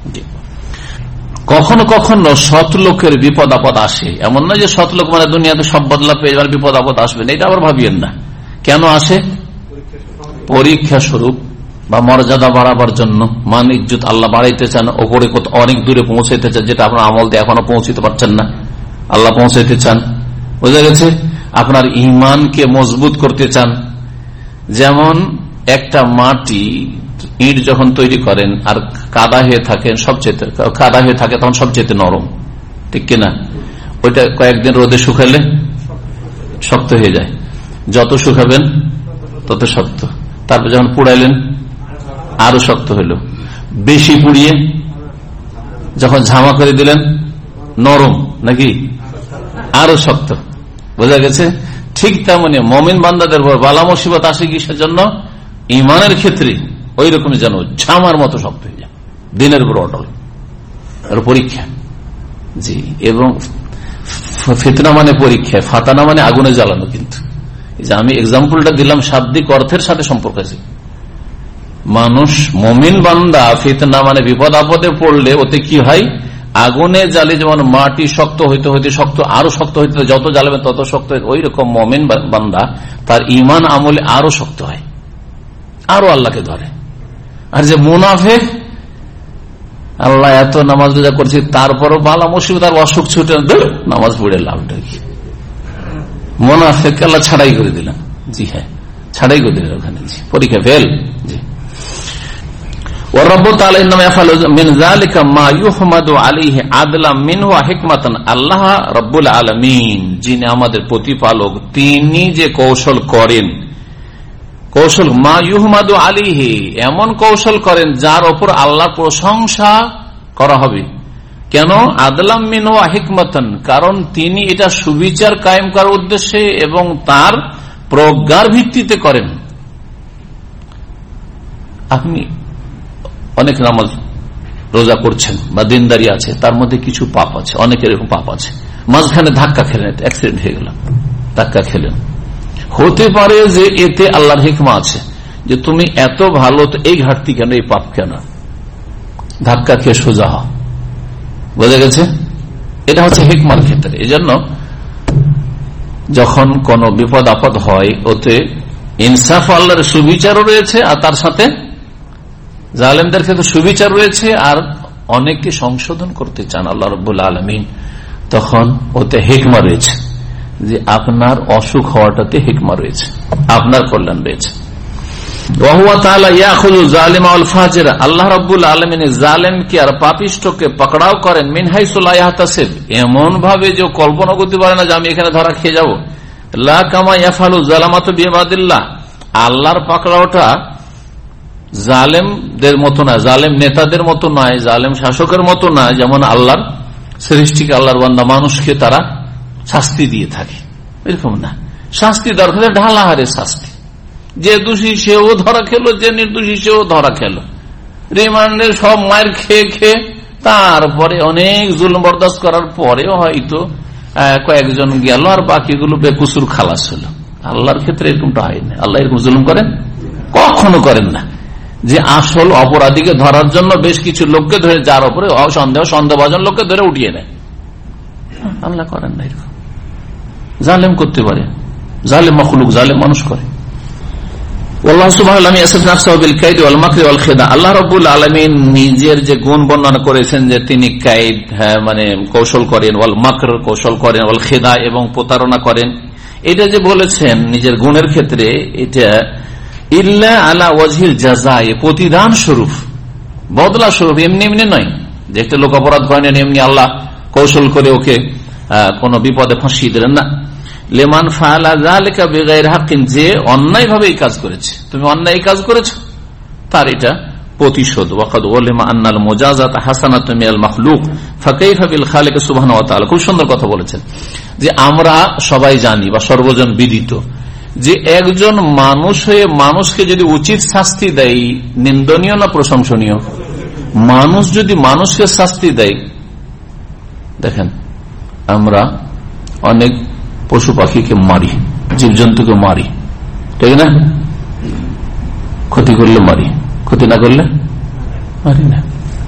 কখনো কখনো সৎ লোকের বিপদ আপদ আসে, এমন না যে সৎ লোক মানে দুনিয়াতে সব বদলা পেয়ে যাবার বিপদ আপদ আসবে না, এটা আবার ভাবিয়েন না। কেন আসে? পরীক্ষা স্বরূপ বা মর্যাদা বাড়াবার জন্য, মান ইজ্জত আল্লাহ বাড়াইতে চান, ওপরে অনেক দূরে পৌঁছাইতে চান, যেটা আপনার আমল দিয়ে এখনো পৌঁছতে পারছেন না, আল্লাহ পৌঁছাইতে চান, বোঝা গেছে? আপনার ইমানকে মজবুত করতে চান। যেমন একটা মাটি ইট যখন তৈরি করেন আর কাদা হয়ে থাকেন, সবচেয়ে কাদা হয়ে থাকে তখন সবচেয়ে নরম, ঠিক কিনা? ওইটা কয়েকদিন রোদে শুকালে শক্ত হয়ে যায়, যত শুকাবেন তত শক্ত। তারপর যখন পুড়াইলেন আরো শক্ত হইল, বেশি পুড়িয়ে যখন ঝামা করে দিলেন নরম, নাকি আরো শক্ত, বোঝা গেছে? ঠিক তেমনি মুমিন বান্দাদের উপর বালা মুসিবত আসে কিসের জন্য? ইমানের ক্ষেত্রে ওই রকম যেন ঝামার মতো শক্ত হয়ে যায়, দিনের উপর অটল। পরীক্ষা, জি, এবং ফিতনা মানে পরীক্ষা, ফাতানা মানে আগুনে জ্বালানো। কিন্তু এই যে আমি এক্সাম্পলটা দিলাম শাব্দিক অর্থের সাথে সম্পর্ক আছে, মানুষ মুমিন বান্দা ফিতনা মানে বিপদ আপদে পড়লে ওতে কি হয়, আগুনে জ্বালে যেমন মাটি শক্ত হইতে হইতে শক্ত আরো শক্ত হইতে যত জ্বালাবেন তত শক্ত হয়, ওই রকম মুমিন বান্দা তার ঈমান আমলে আরো শক্ত হয়, আরো আল্লাহকে ধরে। আর যে মুনাফিক, আল্লাহ এত নামাজ রোজা করছে তারপরও বালা মুসিবত আর অসুখ ছুটে নামাজ পড়ে লাভটা কি, মুনাফিক আল্লাহ ছাড়াই করে দিলেন। জি হ্যাঁ, ছাড়াই করে দিলেন ওখানে, জি পরীক্ষা ফেল। জি আল্লাহ রব্বুল আলামিন যিনি আমাদের প্রতিপালক, তিনি যে কৌশল করেন, কৌশল মা ইউহমাদু আলাইহি, এমন কৌশল করেন যার ওপর আল্লাহর প্রশংসা করা হবে। কেন? আদলাম মিনহু হিকমাতান, কারণ তিনি এটা সুবিচার কায়েম করার উদ্দেশ্যে এবং তার প্রজ্ঞার ভিত্তিতে করেন। আপনি অনেক নামাজ রোজা করছেন বা দিনদারি আছে, তার মধ্যে কিছু পাপ আছে, অনেকের এরকম পাপ আছে, মাঝখানে ধাক্কা খেলেন, অ্যাক্সিডেন্ট হয়ে গেল, ধাক্কা খেলেন, হতে পারে যে এতে আল্লাহর হিকমা আছে যে তুমি এত ভালো, তো এই ঘাটতি কেন, এই পাপ কেন, ধাক্কা খেয়ে সোজা হও। বোঝা গেছে? এটা হচ্ছে হিকমার ক্ষেত্রে। এই জন্য যখন কোন বিপদ আপদ হয় ওতে ইনসাফ আল্লাহর সুবিচারও রয়েছে, আর তার সাথে জালেমদের ক্ষেত্রে সুবিচার রয়েছে, আর অনেককে সংশোধন করতে চান আল্লাহ রাব্বুল আলামিন, তখন ওতে হিকমা রয়েছে যে আপনার অসুখ হওয়াটাতে হিকমা রয়েছে, আপনার কল্যাণ রয়েছে। আল্লাহ রাব্বুল আলামিন জালেমকে আর পাপিষ্ঠকে পাকড়াও করেন মিন হাইসু লা ইয়াহতাসিব, এমন ভাবে যে কল্পনা করতে পারে না যে আমি এখানে ধরা খেয়ে যাব। লা কামা ইয়াফালু যালামাতু বিইবাদিল্লাহ, আল্লাহর পাকড়াওটা জালেমদের মতো না, জালেম নেতাদের মতো নয়, জালেম শাসকের মতো না, যেমন আল্লাহর সৃষ্টিকে, আল্লাহর বান্দা মানুষকে তারা শাস্তি দিয়ে থাকে, এরকম না। শাস্তি দরকার ঢালাহারে শাস্তি, যে দোষী সেও ধরা খেলো, যে নির্দোষী সেও ধরা খেলো, রিমান্ডের সব মায়ের খেয়ে খেয়ে তারপরে অনেক জুলুম বরদাস্ত করার পরেও হয়তো কয়েকজন গেল আর বাকিগুলো বেকুসুর খালাস হলো। আল্লাহর ক্ষেত্রে এরকমটা হয় না। আল্লাহ এরকম জুলুম করেন? কখনো করেন না। যে আসল অপরাধীকে ধরার জন্য বেশ কিছু লোককে ধরে, যার উপরে সন্দেহ সন্দেহভাজন লোককে ধরে উঠিয়ে নেয়, আল্লাহ করেন না এরকম। জালেম করতে পারে, জালেম মখলুক, জালেম মানুষ করে। আল্লাহ রাব্বুল আলামিন নিজের যে গুণ বর্ণনা করেছেন যে তিনি কাইদ, মানে কৌশল করেন, ওয়াল মাকর কৌশল করেন, ওয়াল খিদা এবং প্রতারণা করেন, এটা যে বলেছেন নিজের গুণের ক্ষেত্রে, এটা ইল্লা আলা ওয়াজহিল জাযাই, প্রতিদান স্বরূপ, বদলা স্বরূপ, এমনি এমনি নয় যে একটা লোক অপরাধ করেন এমনি আল্লাহ কৌশল করে ওকে কোন বিপদে ফাঁসিয়ে দিলেন না। লেমান ফাআলা যালিকা বিগাইরি হাক্কিন, যে অন্যায় ভাবে এই কাজ করেছে, তুমি অন্যায় এই কাজ করেছো, তার এটা প্রতিশোধ। ওয়াকাদ উলিমা আন্নাল মুজাযাত হাসানাতুন মিনাল মাখলুক ফাকাইফা বিল খালিক সুবহানাহু ওয়া তাআলা। খুব সুন্দর কথা বলেছেন যে আমরা সবাই জানি বা সর্বজন বিদিত যে একজন মানুষ হয়ে মানুষকে যদি উচিত শাস্তি দেয়, নিন্দনীয় না প্রশংসনীয়? মানুষ যদি মানুষকে শাস্তি দেয়, দেখেন আমরা অনেক পশু পাখিকে মারি, জীবজন্তুকে মারি, ঠিক না? ক্ষতি করলে মারি, ক্ষতি না করলে মারি না।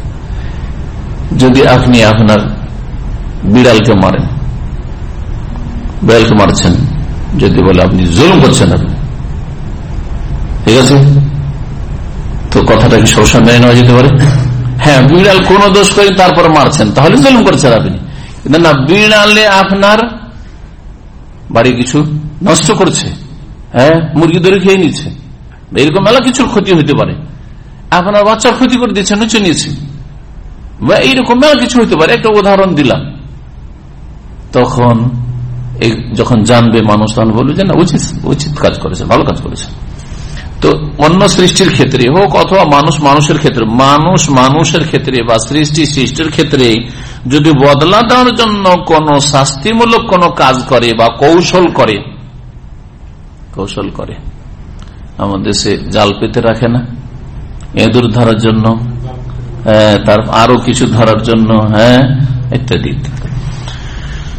যদি আপনি আপনার বিড়ালকে মারেন, বিড়ালকে মারছেন, যদি বলে আপনি জুলুম করছেন, আপনি ঠিক আছে, তো কথাটা কি সবসময় মেনে নেওয়া যেতে পারে? হ্যাঁ, বিড়াল কোন দোষ করে তারপর মারছেন, তাহলে জুলুম করছেন আপনি। কিন্তু না, বিড়ালে আপনার বাড়ি কিছু নষ্ট করছে, হ্যাঁ, মুরগি ধরে খেয়ে নিচ্ছে, এরকম মেলা কিছুর ক্ষতি হইতে পারে, আপনার বাচ্চার ক্ষতি করে দিচ্ছে, নিচে নিয়েছে, বা এইরকম মেলা কিছু হইতে পারে। একটা উদাহরণ দিলাম। তখন যখন জানবে মানুষ, তখন বলবে যে না, উচিত উচিত কাজ করেছে, ভালো কাজ করেছে। তো অন্য সৃষ্টির ক্ষেত্রে হোক অথবা মানুষ মানুষের ক্ষেত্রে, মানুষ মানুষের ক্ষেত্রে বা সৃষ্টি সৃষ্টির ক্ষেত্রে যদি বদলা দেওয়ার জন্য কোন শাস্তিমূলক কোন কাজ করে বা কৌশল করে, কৌশল করে আমাদের দেশে জাল পেতে রাখে না, এঁদুর ধরার জন্য, তার আরো কিছু ধরার জন্য, হ্যাঁ, ইত্যাদি ইত্যাদি।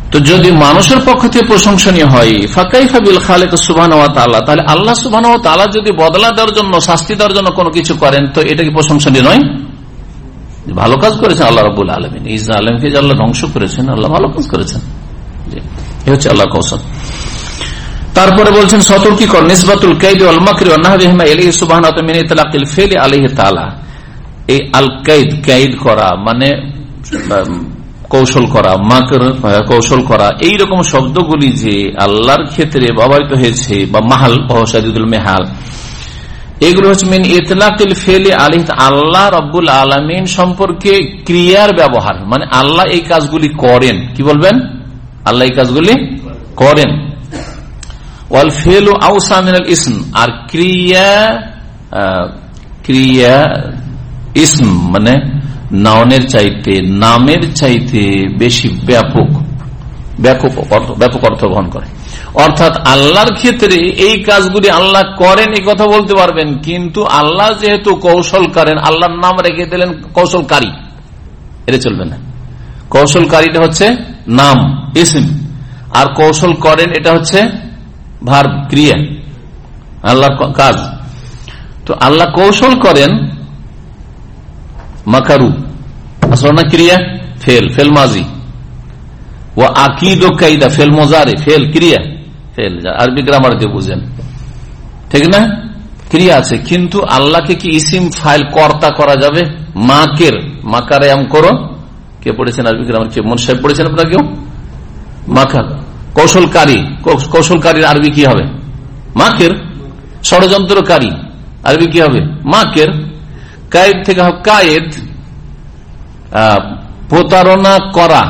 তো যদি মানুষের পক্ষ থেকে প্রশংসনীয় হয় ফাকাইফা বিল খালিক সুবহানাহু ওয়া তাআলা, তাহলে আল্লাহ সুবহানাহু ওয়া তাআলা যদি বদলা দেওয়ার জন্য, শাস্তি দেওয়ার জন্য কোনো কিছু করেন, তো এটা কি প্রশংসনীয় নয়? ভালো কাজ করেছেন আল্লাহ রাব্বুল আলামিন, এই জালেমকে যে আল্লাহ ধ্বংস করেছেন, আল্লাহ ভালো কাজ করেছেন। এই হচ্ছে আল্লাহর কৌশল। তারপরে বলছেন সতর্কীকরণ, নিসবাতুল কাইদ ওয়াল মাকরি ওয়া নাহবিহিমা ইলাইহি সুবহানাহু ওয়া তাআলা মিন ইতলাকিল ফি'লি আলাইহি তাআলা। এই আল কাইদ, কাইদ করা মানে কৌশল করা, মাকর কৌশল করা, এই রকম শব্দগুলি যে আল্লাহর ক্ষেত্রে ব্যবহৃত হয়েছে, বা মাহাল শাদীদুল মিহাল, এগুলো হচ্ছে মিন ইতলাকিল ফি'লি আলাইহি, আল্লাহ রাব্বুল আলামিন সম্পর্কে ক্রিয়ার ব্যবহার, মানে আল্লাহ এই কাজগুলি করেন। কি বলবেন? আল্লাহ এই কাজগুলি করেন। ওয়াল ফি'লু আওসা মিনাল ইসম, আর ক্রিয়া, ক্রিয়া ইসম মানে নাউনের চাইতে, নামের চাইতে বেশি ব্যাপক, ব্যাপক ব্যাপক অর্থ বহন করে। অর্থাৎ আল্লাহর ক্ষেত্রে এই কাজগুলি আল্লাহ করেন এই কথা বলতে পারবেন, কিন্তু আল্লাহ যেহেতু কৌশল করেন, আল্লাহর নাম রেখে দিলেন কৌশলকারী, এটা চলবে না। কৌশলকারীটা হচ্ছে নাম, ইসম, আর কৌশল করেন এটা হচ্ছে ভার্ব, ক্রিয়া, আল্লাহর কাজ। তো আল্লাহ কৌশল করেন, মাকারু আসল না ক্রিয়া, ফেল, ফেল মাজি, ও আকিদ ও কাইদা ফেল মোজারে, ফেল ক্রিয়া, ফেল আরবি গ্রামার দিয়ে বুঝেন, ঠিক না? ক্রিয়া আছে, কিন্তু আল্লাহকে কি ইসিম ফাইল কর্তা করা যাবে? মাকের, মাকারে আম করো, কে পড়েছেন আরবি গ্রামার? কে মন সাহেব পড়েছেন আপনারা কেউ? মাকার, কৌশলকারী, কৌশলকারীর আরবি কি হবে? মাকের। ষড়যন্ত্রকারী আরবি কি হবে? মাকের। কায়েদ থেকে হবে কায়েদ, প্রতারণা করা,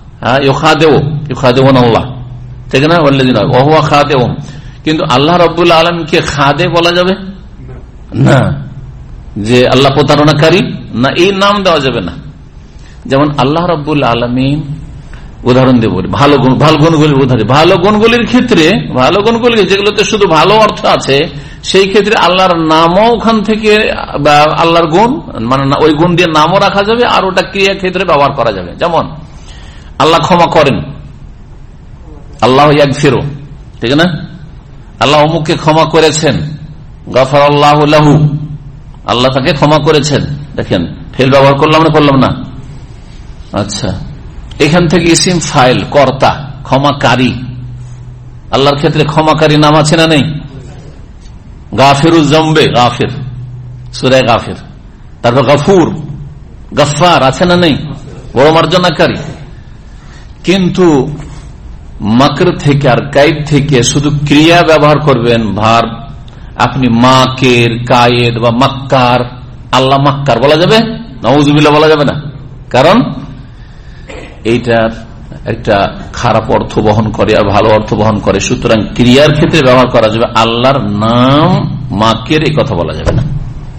ঠিক না? কিন্তু আল্লাহ রাব্বুল আলামিনকে খাদে বলা যাবে না, যে আল্লাহ প্রতারণাকারী না, এই নাম দেওয়া যাবে না। যেমন আল্লাহ রাব্বুল আলামিন, উদাহরণ দেব, ভালো গুণ, ভালো গুণগুলির উদাহরণ, ভালো গুণগুলির ক্ষেত্রে, ভালো গুণগুলি যেগুলোতে শুধু ভালো অর্থ আছে, সেই ক্ষেত্রে আল্লাহর নামও ওখান থেকে, আল্লাহর গুণ মানে ওই গুণ দিয়ে নামও রাখা যাবে, আর ওটা ক্রিয়া ক্ষেত্রে ব্যবহার করা যাবে। যেমন আল্লাহ ক্ষমা করেন, আল্লাহ ইয়াগফিরু, ঠিক না? আল্লাহ অমুককে ক্ষমা করেছেন, গাফারাল্লাহু লাহু, আল্লাহ তাকে ক্ষমা করেছেন। দেখেন ফেল ব্যবহার করলাম না, করলাম না? আচ্ছা, এখান থেকে ইসিম ফাইল, কর্তা, ক্ষমাকারী। আল্লাহর ক্ষেত্রে ক্ষমাকারী নাম আছে না নেই? গাফিরুল জম্বে, গাফির, সূরা গাফির। তারপর গাফুর, গাফফার আছে না নেই? বড় মার্জনাকারী। কিন্তু মাকর থেকে আর কায়েদ থেকে শুধু ক্রিয়া ব্যবহার করবেন, ভার্ব। আপনি মাকের, কায়েদ বা মাক্কার, আল্লাহ মাক্কার বলা যাবে? নাউযুবিল্লাহ বলা যাবে না, কারণ এইটার একটা খারাপ অর্থ বহন করে আর ভালো অর্থ বহন করে। সুতরাং ক্রিয়ার ক্ষেত্রে ব্যবহার করা যাবে, আল্লাহর নাম মাকের এই কথা বলা যাবে না।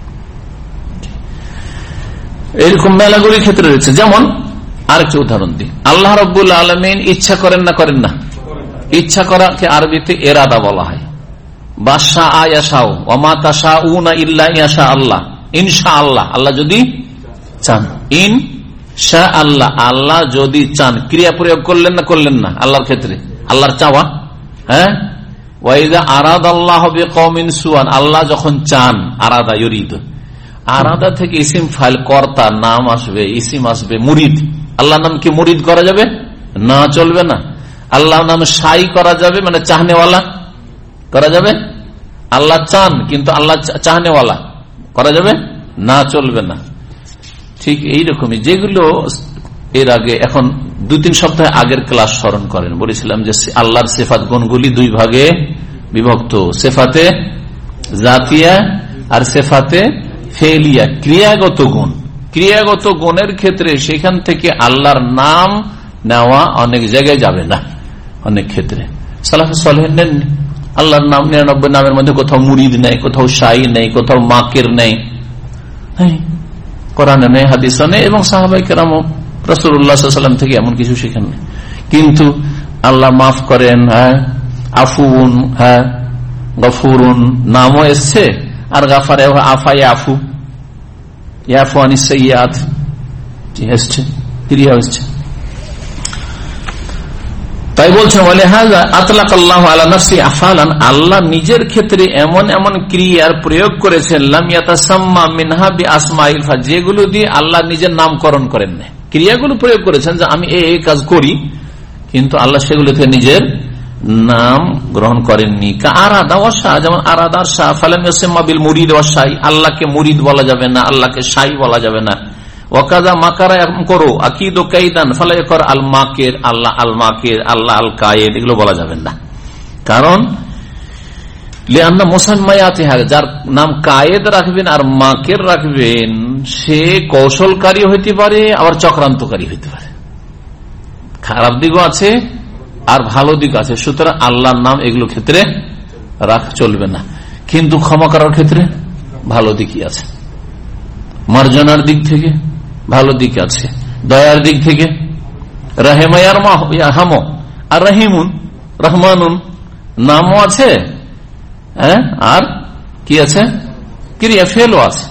এরকম মেলাগুলির ক্ষেত্রে রয়েছে। যেমন আরেকটা উদাহরণ দিই, আল্লাহ রাব্বুল আলামিন ইচ্ছা করেন না করেন না? ইচ্ছা করাকে আরবিতে এরাদা বলা হয়, বা শাআ ইয়াশাউ, ওয়া মা তাশাউনা ইল্লা ইয়াশা আল্লাহ, ইনশাআল্লাহ, আল্লাহ যদি চান, ইন শাহ আল্লাহ, আল্লাহ যদি চান। ক্রিয়া প্রয়োগ করলেন না করলেন না আল্লাহর ক্ষেত্রে? আল্লাহর চাওয়া, হ্যাঁ। ওয়াইদা আরাদাল্লাহু বিকওমিন সুআন, আল্লাহ যখন চান, আরাদা ইউরিদ, আরাদা থেকে ইসিম ফাইল, কর্তা, নাম আসবে, ইসিম আসবে, মুরিদ। আল্লাহ নাম কি মুরিদ করা যাবে? না, চলবে না। আল্লাহ নাম সাই করা যাবে, মানে চাহনেওয়ালা করা যাবে? আল্লাহ চান কিন্তু আল্লাহ চাহনেওয়ালা করা যাবে না, চলবে না। ঠিক এইরকমই যেগুলো এর আগে, এখন দুই তিন সপ্তাহ আগের ক্লাস স্মরণ করেন, বলেছিলাম যে আল্লাহর সিফাত গুণগুলি দুই ভাগে বিভক্ত, সিফাতে জাতিয়া আর সিফাতে ফেলিয়া, ক্রিয়াগত গুণ। ক্রিয়াগত গুণের ক্ষেত্রে সেখান থেকে আল্লাহর নাম নেওয়া অনেক জায়গায় যাবে না, অনেক ক্ষেত্রে সালাফে সালেহীন নেননি। আল্লাহর নাম নিরানব্বই নামের মধ্যে কোথাও মুরিদ নেই, কোথাও শাই নেই, কোথাও মাকের নেই, কোরআনে নেই, হাদিসে নেই, এবং সাহাবায়ে কেরাম রাসূলুল্লাহ সাল্লাল্লাহু আলাইহি ওয়াসাল্লাম থেকে এমন কিছু শিখেন নেই। কিন্তু আল্লাহ মাফ করেন, হ্যাঁ, আফুন, হ্যাঁ, গফুরুন নামও এসছে, আর গাফারে আফাই আফু, ইয়াফু আনিস সাইয়্যাত এসছে, ক্রিয়া এসছে। তাই বলছেন বলে হাযা আতলাকাল্লাহু আলা নাফসি আফআলান, আল্লাহ নিজের ক্ষেত্রে এমন এমন ক্রিয়ার প্রয়োগ করেছেন লাম ইয়াতাসাম্মা মিনহা বিআসমাইল ফা, যেগুলো দিয়ে আল্লাহ নিজের নামকরণ করেন না। ক্রিয়াগুলো প্রয়োগ করেছেন যে আমি এই কাজ করি, কিন্তু আল্লাহ সেগুলোতে নিজের নাম গ্রহণ করেননি। কা আরাদা ওয়া শাহ, যেমন আরাদা শাহ, ফালাম ইয়াসাম্মা বিল মুরিদ ওয়া শাই, আল্লাহকে মুরিদ বলা যাবে না, আল্লাহকে শাই বলা যাবে না। ওয়াকাযা মাকারা করো আকিদ ও কাইদান ফালা ইয়াকর আল মাকির, আল্লাহ আল মাকির, আল্লাহ আল কায়েদ, এগুলো বলা যাবে না। কারণ লিআন্না মুসাম্মায়াতিহা, যার নাম কায়েদ রাখবেন আর মাকির রাখবেন, সে কৌশলকারী হইতে পারে, আবার চক্রান্তকারী হইতে পারে। খারাপ দিকও আছে আর ভালো দিক আছে, সুতরাং আল্লাহর নাম এগুলো ক্ষেত্রে রাখ চলবে না। কিন্তু ক্ষমা করার ক্ষেত্রে ভালো দিকই আছে, মার্জনার দিক থেকে ভালো দিক আছে, দয়ার দিক থেকে রাহেমায়ার হামো আর রাহিমুন রহমানুন নামও আছে, হ্যাঁ, আর কি আছে, ক্রিয়া ফেলও আছে।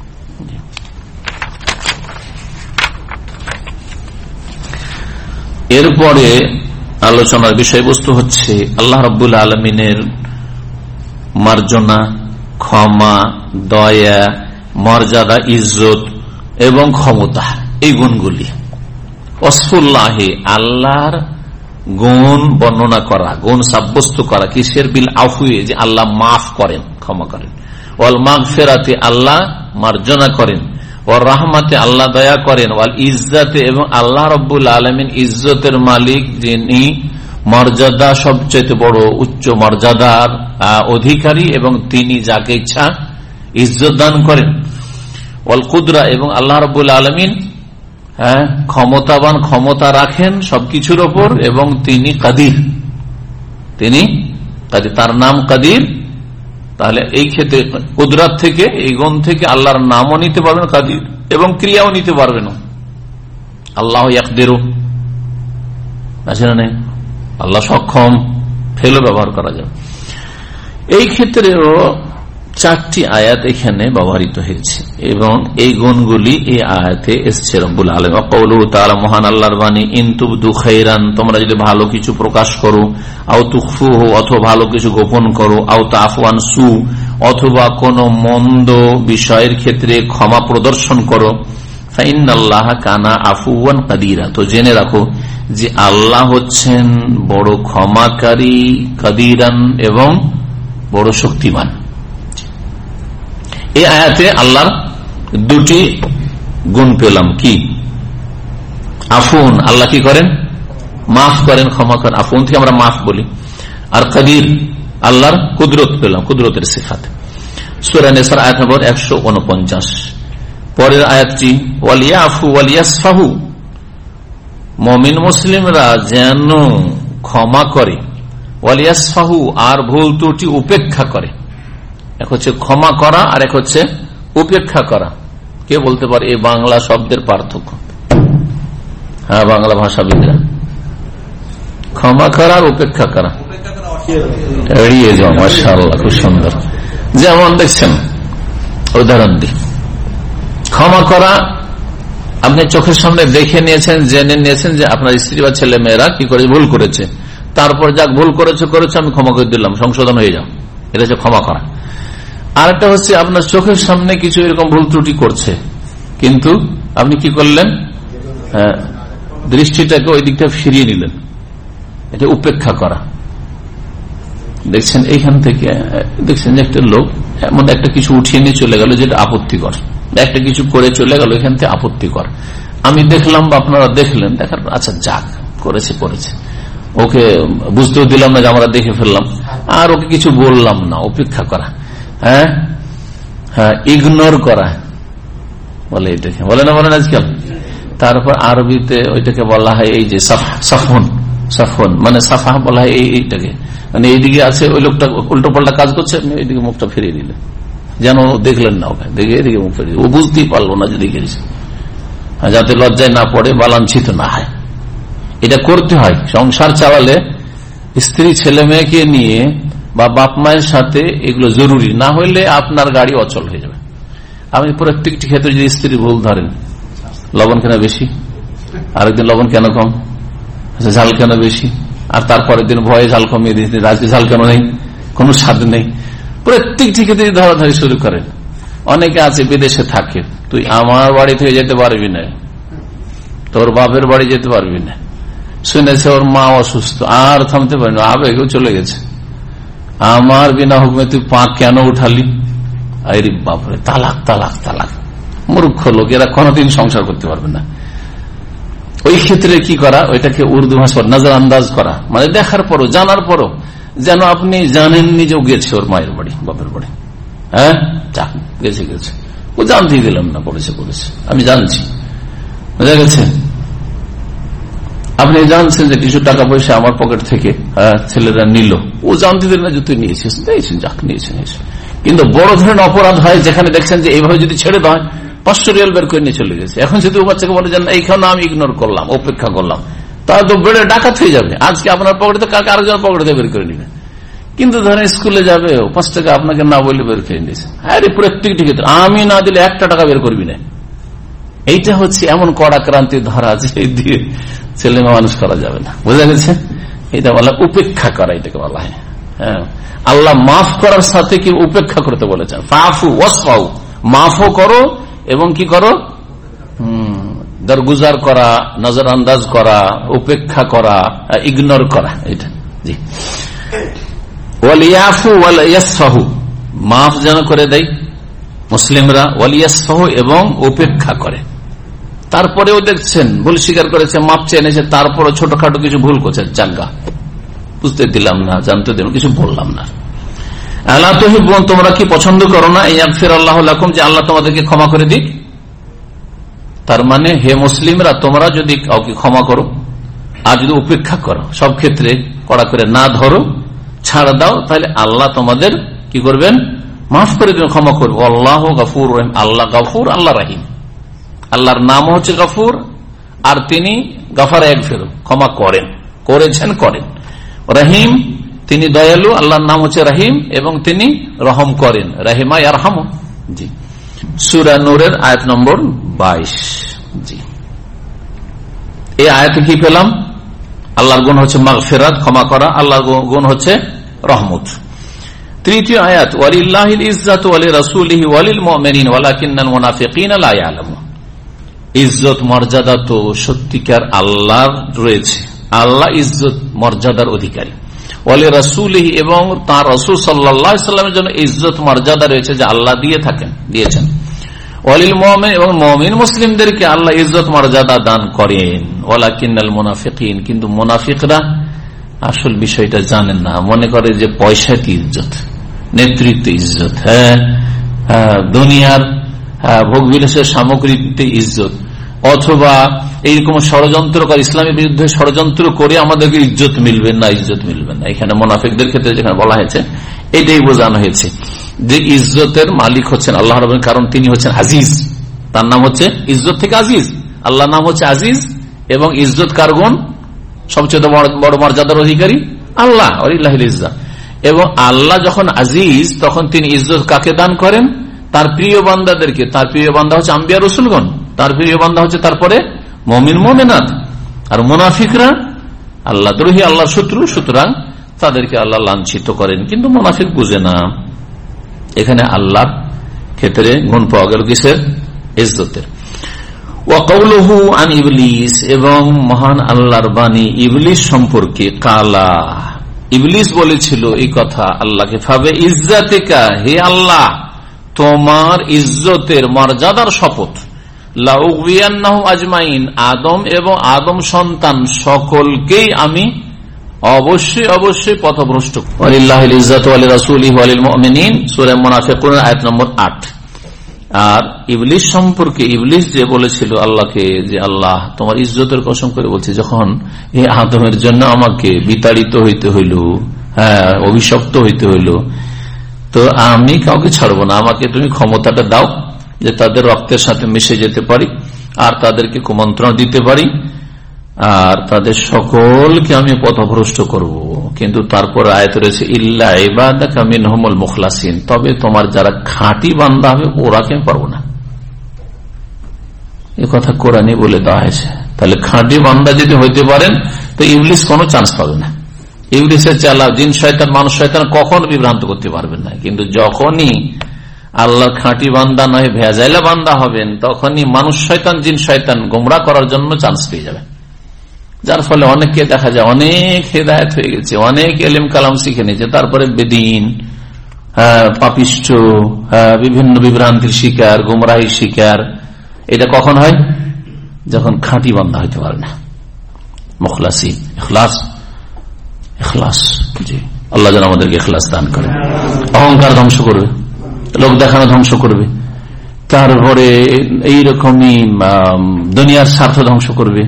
এরপরে আলোচনার বিষয়বস্তু হচ্ছে আল্লাহ রাব্বুল আলামিনের মার্জনা, ক্ষমা, দয়া, মর্যাদা, ইজ্জত এবং ক্ষমতা, এই গুণগুলি। ওয়াসফুল্লাহি, আল্লাহর গুণ বর্ণনা করা, গুণ সাব্যস্ত করা, কিসের, বিল আফুয়ে, যে আল্লাহ মাফ করেন, ক্ষমা করেন, ওয়াল মাগফিরাতে, আল্লাহ মার্জনা করেন, ওয়াল রাহমাতে, আল্লাহ দয়া করেন, ওয়াল ইজ্জাতে, এবং আল্লাহ রাব্বুল আলামিন ইজ্জতের মালিক, যিনি মর্যাদা সবচেয়ে বড় উচ্চ মর্যাদার অধিকারী এবং তিনি যাকে ইচ্ছা ইজ্জত দান করেন। ওয়াল কুদরা, এবং আল্লাহ রাব্বুল আলামিন হ্যাঁ ক্ষমতাবান, ক্ষমতা রাখেন সবকিছুর ওপর, এবং তিনি কাদির, তিনি কাদির, তার নাম কাদির। তাহলে এই ক্ষেত্রে কুদরাত থেকে, এই গুণ থেকে আল্লাহর নামও নিতে পারবেন কাদির, এবং ক্রিয়াও নিতে পারবেন। আল্লাহ ইয়াকদিরু আছে না নেই, আল্লাহ সক্ষম, ফেলও ব্যবহার করা যাবে। এই ক্ষেত্রেও চারটি আয়াত এখানে ব্যবহৃত হয়েছে, এবং এই গুণগুলি এই আয়াতে এসছে। রব্বুল আলামিন ওয়াকাউলুহু তাআলা, মহান আল্লাহর বাণী, ইন তুবদু খায়রান, তোমরা যদি ভালো কিছু প্রকাশ করো, আও তুখফুহু, অথবা ভালো কিছু গোপন করো, আও তাফু আন সু, অথবা কোন মন্দ বিষয়ের ক্ষেত্রে ক্ষমা প্রদর্শন করো, ফাইন্নাল্লাহা কানা আফুওয়ান কাদিরা, তো জেনে রাখো যে আল্লাহ হচ্ছেন বড় ক্ষমাকারী, কাদিরান, এবং বড় শক্তিমান। এই আয়াতে আল্লাহর দুটি গুণ পেলাম, কি, আফুন, আল্লাহ কি করেন, মাফ করেন, ক্ষমা করেন, আফুন থেকে আমরা মাফ বলি, আর কাদির, আল্লাহর কুদরত পেলাম, কুদরতের সিফাত। সূরা নিসার আয়াত নম্বর একশো উনপঞ্চাশ। পরের আয়াতটি ওয়ালিয়াফু ওয়ালিয়াসফাহু, মুমিন মুসলিমরা যেন ক্ষমা করে, ওয়ালিয়াসফাহু, আর ভুল ত্রুটি উপেক্ষা করে। এক হচ্ছে ক্ষমা করা, আর এক হচ্ছে উপেক্ষা করা। কে বলতে পারে এই বাংলা শব্দের পার্থক্য? হ্যাঁ, বাংলা ভাষাবিদরা। ক্ষমা করা আর উপেক্ষা করা, এড়িয়ে যাওয়া। মাশাআল্লাহ, খুব সুন্দর। যেমন দেখছেন, উদাহরণ দিই, ক্ষমা করা, আপনি চোখের সামনে দেখে নিয়েছেন, জেনে নিয়েছেন যে আপনার স্ত্রী বা ছেলে মেয়েরা কি করে ভুল করেছে, তারপর যাক ভুল করেছে করেছে আমি ক্ষমা করে দিলাম, সংশোধন হয়ে যাও, এটা হচ্ছে ক্ষমা করা। আরেকটা হচ্ছে আপনার চোখের সামনে কিছু এরকম ভুল ত্রুটি করছে, কিন্তু আপনি কি করলেন, দৃষ্টিটাকে ওই দিকটা ফিরিয়ে নিলেন, এটা উপেক্ষা করা। দেখছেন এইখান থেকে, দেখছেন যে একটা লোক এমন একটা কিছু উঠিয়ে নিয়ে চলে গেল যেটা আপত্তিকর, একটা কিছু করে চলে গেল এখান থেকে আপত্তিকর, আমি দেখলাম বা আপনারা দেখলেন, দেখার আচ্ছা যাক করেছে করেছে, ওকে বুঝতেও দিলাম না যে আমরা দেখে ফেললাম, আর ওকে কিছু বললাম না, উপেক্ষা করা। হ্যাঁ হ্যাঁ ইগনোর করা বলে এটাকে, বলে না বলেন আজকাল। তারপর আরবিতে ওইটাকে বলা হয় এই যে সাফন, সাফন মানে সাফা বলা হয় এইটাকে, মানে এইদিকে আছে ওই লোকটা উল্টো পাল্টা কাজ করছে, আপনি এইদিকে মুখটা ফিরিয়ে দিলেন, যেন দেখলেন না ওকে, দেখে এদিকে মুখ ফিরিয়ে, ও বুঝতেই পারলো না যে দেখেছি, যাতে লজ্জায় না পড়ে বা লাঞ্ছিত না হয়। এটা করতে হয় সংসার চালালে, স্ত্রী ছেলে মেয়েকে নিয়ে বা বাপ মায়ের সাথে এগুলো জরুরি, না হইলে আপনার গাড়ি অচল হয়ে যাবে। আপনি প্রত্যেকটি ক্ষেত্রে যদি স্ত্রী ভুল ধরেন, লবণ কেন বেশি, আরেকদিন লবণ কেন কম, ঝাল কেন বেশি, আর তারপরের দিন ভয়ে ঝাল কমিয়ে দিয়েছে, আজকে ঝাল কেন নেই, কোন স্বাদ নেই, প্রত্যেকটি ক্ষেত্রে ধরাধরি শুরু করেন। অনেকে আছে বিদেশে থাকে, তুই আমার বাড়ি থেকে যেতে পারবি না, তোর বাপের বাড়ি যেতে পারবি না, শুনেছে ওর মা অসুস্থ, আর থামতে পারি না, আবেগেও চলে গেছে, আমার বিনা হুকুমে তুই পা কেন উঠালি, আরে বাপরে, তালাক তালাক তালাক। মূর্খ লোক, এরা কোনদিন সংসার করতে পারবে না। ওই ক্ষেত্রে কি করা, ওইটাকে উর্দু ভাষার নজর আন্দাজ করা, মানে দেখার পরও জানার পরও যেন আপনি জানেননি যে গেছে ওর মায়ের বাড়ি বাপের বাড়ি, হ্যাঁ যা গেছে গেছে, ও জানতেই দিলাম না, পড়েছে পড়েছে, আমি জানছি, বুঝা গেছে। আপনি জানছেন যে কিছু টাকা পয়সা আমার পকেট থেকে ছেলেরা নিল, ও জানতে দিলেন না যে তুই নিয়েছিস, দিয়েছেন যাক নিয়েছেন। কিন্তু বড় ধরনের অপরাধ হয় যেখানে দেখছেন যে এইভাবে যদি ছেড়ে দেওয়া হয়, পাঁচশো রিয়াল বের করে নিয়ে চলে গেছে, এখন যদি ও বাচ্চাকে বলে যান এইখানে আমি ইগনোর করলাম, অপেক্ষা করলাম, তাহলে তো বেড়ে ডাকাত হয়ে যাবে, আজকে আপনার পকেটে কালকে আরেকজন পকেটে বের করে নিবে। কিন্তু ধরেন স্কুলে যাবে, ও পাঁচ টাকা আপনাকে না বলে বের করে নিয়েছে, আরে প্রত্যেকটি ক্ষেত্রে আমি না দিলে একটা টাকা বের করবি না। এইটা হচ্ছে এমন কড়া ক্রান্তি ধরা যে দিয়ে ছেলে মানুষ করা যাবে না, বোঝা গেছে। এটা বলা উপেক্ষা করা, এটাকে বলা হয়। হ্যাঁ, আল্লাহ মাফ করার সাথে কি উপেক্ষা করতে বলেছেন, ফাফু ওয়াসফাউ, মাফও করো এবং কি করো, দরগুজার করা, নজর আন্দাজ করা, উপেক্ষা করা, ইগনোর করা, এটা জি। ওয়ালিয়াফু ওয়ালিয়াসফাহু, মাফ যেন করে দেয় মুসলিমরা, ওয়ালিয়াসফাহু এবং উপেক্ষা করে। তারপরেও দেখছেন ভুল স্বীকার করেছে, মাপ চেয়ে এনেছে, তারপরে ছোটখাটো কিছু ভুল করছে, জাগা বুঝতে দিলাম না, জানতে দিলাম, কিছু বললাম না। আল্লাহ তুহিব্বুন, তোমরা কি পছন্দ করো না, ইয়াগফির আল্লাহু লাকুম, যে আল্লাহ তোমাদেরকে ক্ষমা করে দিক। তার মানে হে মুসলিমরা, তোমরা যদি কাউকে ক্ষমা করো আর যদি উপেক্ষা করো, সব ক্ষেত্রে কড়া করে না ধরো, ছাড় দাও, তাহলে আল্লাহ তোমাদের কি করবেন, মাফ করে দেবেন, ক্ষমা করবে। আল্লাহ গফুর রহিম, আল্লাহ গফুর, আল্লাহ রাহিম। আল্লাহর নাম হচ্ছে গফুর, আর তিনি গফার ইয়াগফির, ক্ষমা করেন, করেছেন, করেন। রহিম, তিনি দয়ালু, আল্লাহর নাম হচ্ছে রহিম, এবং তিনি রহম করেন, রহিমা ইয়ারহাম। জি, সূরা নূরের আয়াত নম্বর বাইশ। জি, এই আয়াতে কি পেলাম, আল্লাহর গুণ হচ্ছে মাগফিরাত, ক্ষমা করা, আল্লাহর গুণ হচ্ছে রহমত। তৃতীয় আয়াত, ওয়ালিল্লাহিল ইজ্জাতু ওয়া লিরাসূলিহি ওয়া লিল মুমিনিন ওয়ালাকিন্নাল মুনাফিকিনা লা ইয়ালামুন। ইজ্জত মর্যাদা তো সত্যিকার আল্লাহর রয়েছে, আল্লাহ ইজ্জত মর্যাদার অধিকারী। ওয়ালি রাসূলিহি, এবং তার রাসূল সাল্লাল্লাহু আলাইহি সাল্লামের জন্য ইজ্জত মর্যাদা রয়েছে যে আল্লাহ দিয়ে থাকেন, দিয়েছেন। ওয়ালিল মুমিন, এবং মুমিন মুসলিমদেরকে আল্লাহ ইজ্জত মর্যাদা দান করেন। ওয়ালাকিন্নাল মুনাফিকিন, কিন্তু মুনাফিকরা আসল বিষয়টা জানেন না, মনে করে যে পয়সাতে ইজ্জত, নেতৃত্ব ইজ্জত, হ্যাঁ দুনিয়ার ভোগ বিলাসের সামগ্রীতে ইজ্জত, অথবা এইরকম ষড়যন্ত্র করে, ইসলামের বিরুদ্ধে ষড়যন্ত্র করে আমাদেরকে ইজ্জত মিলবে না, ইজ্জত মিলবে না। এখানে মুনাফিকদের ক্ষেত্রে যেখানে বলা হয়েছে এটাই বোঝানো হয়েছে যে ইজ্জতের মালিক হচ্ছেন আল্লাহ রাব্বুল, কারণ তিনি হচ্ছেন আজিজ, তার নাম হচ্ছে ইজ্জত থেকে আজিজ, আল্লাহর নাম হচ্ছে আজিজ, এবং ইজ্জত কার গুণ, সবচেয়ে বড় মর্যাদার অধিকারী আল্লাহ, ওয়ালিল্লাহিল ইজ্জা। এবং আল্লাহ যখন আজিজ, তখন তিনি ইজ্জত কাকে দান করেন, তার প্রিয় বান্দাদেরকে। তার প্রিয় বান্দা হচ্ছে আম্বিয়া রাসূলগণ, তার প্রিয় বান্দা হচ্ছে তারপরে মুমিন মুমিনাত। আর মুনাফিকরা আল্লাহ দ্রোহী, আল্লাহর শত্রু, সুতরাং তাদেরকে আল্লাহ লাঞ্ছিত করেন, কিন্তু মুনাফিক বুঝে না। এখানে আল্লাহর ক্ষেত্রে গুণ পাওয়া গেল কিসের, ইজ্জতের। ওয়া কাউলুহু আন ইবলিস, এবং মহান আল্লাহর বাণী ইবলিস সম্পর্কে, কালা, ইবলিস বলেছিল এই কথা আল্লাহকে, ফাবে ইজ্জাতিকা, হে আল্লাহ তোমার ইজ্জতের মর্যাদার শপথ, লাউগবিয়ান্নাহুম আজমাইন, আদম এবং আদম সন্তান সকলকেই আমি অবশ্যই অবশ্যই পথভ্রষ্ট। ওয়ালিল্লাহিল ইজ্জাতু ওয়া লিরাসূলিহি ওয়া লিল মুমিনিন, সূরা মুনাফিকুন আয়াত নম্বর আট। আর ইবলিস সম্পর্কে, ইবলিস যে বলেছিল আল্লাহকে যে আল্লাহ তোমার ইজ্জতের কসম করে বলছি, যখন এই আদমের জন্য আমাকে বিতাড়িত হইতে হইল, হ্যাঁ অভিশপ্ত হইতে হইল, তো আমি কাউকে ছাড়বো না, আমাকে তুমি ক্ষমতাটা দাও যে তাদের রক্তের সাথে মিশে যেতে পারি, আর তাদেরকে কুমন্ত্রণ দিতে পারি, আর তাদের সকলকে আমি পথভ্রষ্ট করব। কিন্তু তারপর আয়াত রয়েছে, ইল্লা ইবাদাকা মিনহুমুল মুখলাসিন, তবে তোমার যারা খাঁটি বান্দা হবে ওরাকে আমি পারবো না। এ কথা কোরআনে বলে দেওয়া হয়েছে। তাহলে খাঁটি বান্দা যদি হইতে পারেন তো ইবলিস কোনো চান্স পাবে না। ইবলিসের চালা জিন শয়তান মানুষ শয়তান কখনো বিভ্রান্ত করতে পারবেন না, কিন্তু যখনই আল্লাহর খাঁটি বান্দা নয় ভেজাইলা বান্দা হবেন তখনই মানুষ শয়তান জিন শয়তান গোমরা করার জন্য চান্স পেয়ে যাবে। যার ফলে অনেককে দেখা যায় অনেক হেদায়েত হয়ে গেছে, অনেক এলেম কালাম শিখে নিয়েছে, তারপরে বেদিন, পাপিষ্ঠ, বিভিন্ন বিভ্রান্তির শিকার, গোমরাহির শিকার। এটা কখন হয়? যখন খাঁটি বান্দা হইতে পারে না। মুখলাসি, ইখলাস, ইখলাস। জি, আল্লাহ যেন আমাদেরকে ইখলাস দান করে। অহংকার ধ্বংস করবে, লোক দেখানো ধ্বংস করবে, তারপরে এইরকমই দুনিয়ার স্বার্থ ধ্বংস করবে।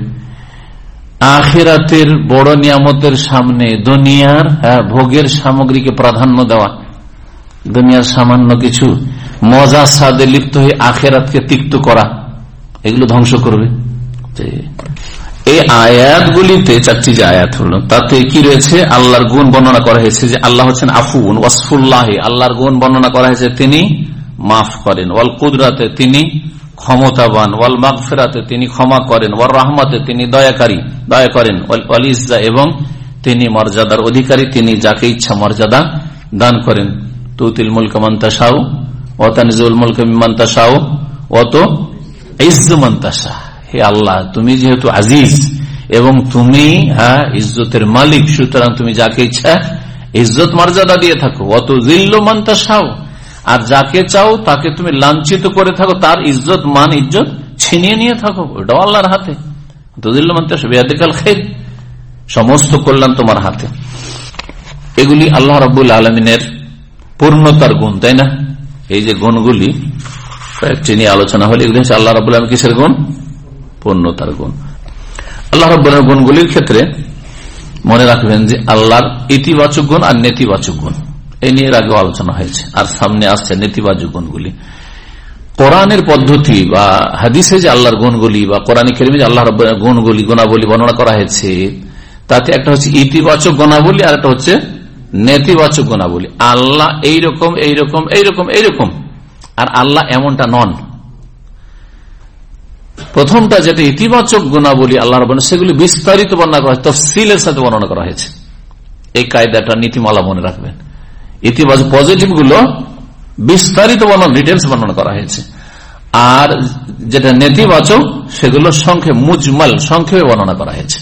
আখিরাতের বড় নিয়ামতের সামনে দুনিয়ার ভোগের সামগ্রীকে প্রাধান্য দেওয়া, দুনিয়ার সামান্য কিছু মজা স্বাদে লিপ্ত হয়ে আখিরাতকে তিক্ত করা, এগুলো ধ্বংস করবে। এই আয়াতগুলিতে চারটি যে আয়াত হলো তাতে কি রয়েছে? আল্লাহর গুণ বর্ণনা করা হয়েছে যে আল্লাহ হচ্ছেন আফুন ওয়াসফুল্লাহ, আল্লাহর গুণ বর্ণনা করা হয়েছে তিনি মাফ করেন, ওয়াল কুদরাতে তিনি ক্ষমতাবান, ওয়াল মাগফিরাতে তিনি ক্ষমা করেন, ওয়াল রাহমাতে তিনি দয়াকারী দয়া করেন, ওয়াল ইজ্জা এবং তিনি মর্যাদার অধিকারী, তিনি যাকে ইচ্ছা মর্যাদা দান করেন। তুতিল মুলকা মান তাশাউ ওয়া তানজিউল মুলকা মিম্মান তাশাউ ওয়া তুইজ্জু মান তাশা। হে আল্লাহ, তুমি যেহেতু আজিজ এবং তুমি হ্যাঁ ইজ্জতের মালিক, সুতরাং তুমি যাকে ইচ্ছা ইজ্জত মর্যাদা দিয়ে থাকো। অত জিল্লু মান তাশাউ, আর যাকে চাও তাকে তুমি লাঞ্ছিত করে থাকো, তার ইজ্জত মান ইজ্জত ছিনিয়ে নিয়ে থাকো, ওটাও আল্লাহর হাতে। তো জিল্লু মান তাশাউ বিয়াদিকাল খাইর, সমস্ত কল্যাণ তোমার হাতে। এগুলি আল্লাহ রাব্বুল আলামিনের পূর্ণতার গুণ, তাই না? এই যে গুণগুলি কয়েকটি নিয়ে আলোচনা হলে এগুলি হচ্ছে আল্লাহ রাব্বুল আলামিন কিসের গুণ? পূর্ণতার গুণ। আল্লাহ রাব্বুল আলামিনের গুণগুলির ক্ষেত্রে মনে রাখবেন যে আল্লাহর ইতিবাচক গুণ আর নেতিবাচক গুণ, এই নিয়ে এর আগে আলোচনা হয়েছে, আর সামনে আসছে নেতিবাচক গুণগুলি। কোরআনের পদ্ধতি বা হাদিসে যে আল্লাহর গুণগুলি বা কোরআন কারীমে যে আল্লাহ রাব্বুল আলামিনের গুণগুলি গুণাবলী বর্ণনা করা হয়েছে, তাতে একটা হচ্ছে ইতিবাচক গুণাবলী আর একটা হচ্ছে নেতিবাচক গুণাবলী। আল্লাহ এইরকম এইরকম এইরকম এইরকম, আর আল্লাহ এমনটা নন। প্রথমটা যেটা ইতিবাচক গুণাবলী আল্লাহ রাব্বুল, সেগুলি বিস্তারিত বর্ণনা করা হয়েছে, তফসিলের সাথে বর্ণনা করা হয়েছে। এই কায়দাটা নীতিমালা মনে রাখবেন। ইতিবাচক পজিটিভ গুলো বিস্তারিত বর্ণনা, ডিটেলস বর্ণনা করা হয়েছে, আর যেটা নেতিবাচক সেগুলো সংক্ষেপ, মুজমাল সংক্ষেপে বর্ণনা করা হয়েছে।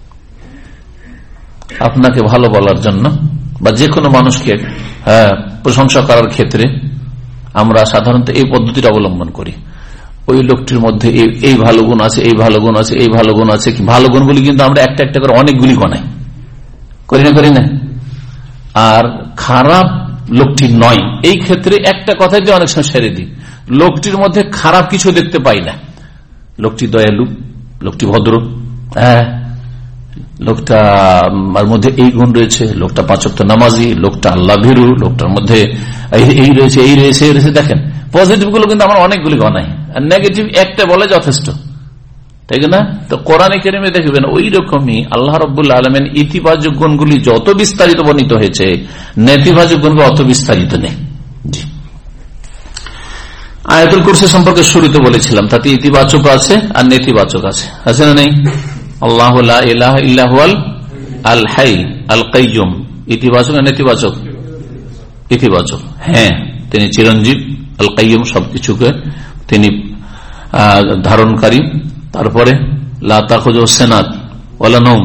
আপনাকে ভালো বলার জন্য বা যে কোনো মানুষকে হ্যাঁ প্রশংসা করার ক্ষেত্রে আমরা সাধারণত এই পদ্ধতিটা অবলম্বন করি। ওই লোকটির মধ্যে এই ভালো গুণ আছে, এই ভালো গুণ আছে, এই ভালো গুণ আছে। ভালো গুণগুলি কিন্তু আমরা একটা একটা করে অনেকগুলি গণাই, করি না করি না। আর খারাপ লোকটি নয়, এই ক্ষেত্রে একটা কথাই দিয়ে অনেক সময় সেরে দিই। লোকটির মধ্যে খারাপ কিছু দেখতে পাই না। লোকটি দয়ালু, লোকটি ভদ্র, হ্যাঁ লোকটার মধ্যে এই গুণ রয়েছে, লোকটা পাঁচ ওয়াক্ত নামাজি, লোকটা আল্লাহ ভীরু, লোকটার মধ্যে এই রয়েছে এই রয়েছে এই রয়েছে। দেখেন পজিটিভ গুলো কিন্তু আমার অনেকগুলি গণাই, আর নেগেটিভ একটা বলে যথেষ্ট, তাই না? তো কোরআনে কারীমে দেখবেন ওই রকমই আল্লাহ রাব্বুল আলামিন ইতিবাচক গুণগুলি যত বিস্তারিত বর্ণিত হয়েছে, নেতিবাচক গুণগুলো অত বিস্তারিত নেই। জি, আয়াতুল কুরসি সম্পর্কে শুরুতে বলেছিলাম, তাতে ইতিবাচক আছে আর নেতিবাচক আছে, আছে না নেই? আল্লাহু লা ইলাহা ইল্লা হুয়াল আল হাই আল কাইয়ুম, ইতিবাচক আর নেতিবাচক? ইতিবাচক। হ্যাঁ, তিনি চিরঞ্জীব, আল কাইয়ুম সবকিছুকে তিনি ধারণকারী। তারপরে লা তাখুযুহু সিনাত ওয়ালা নাওম,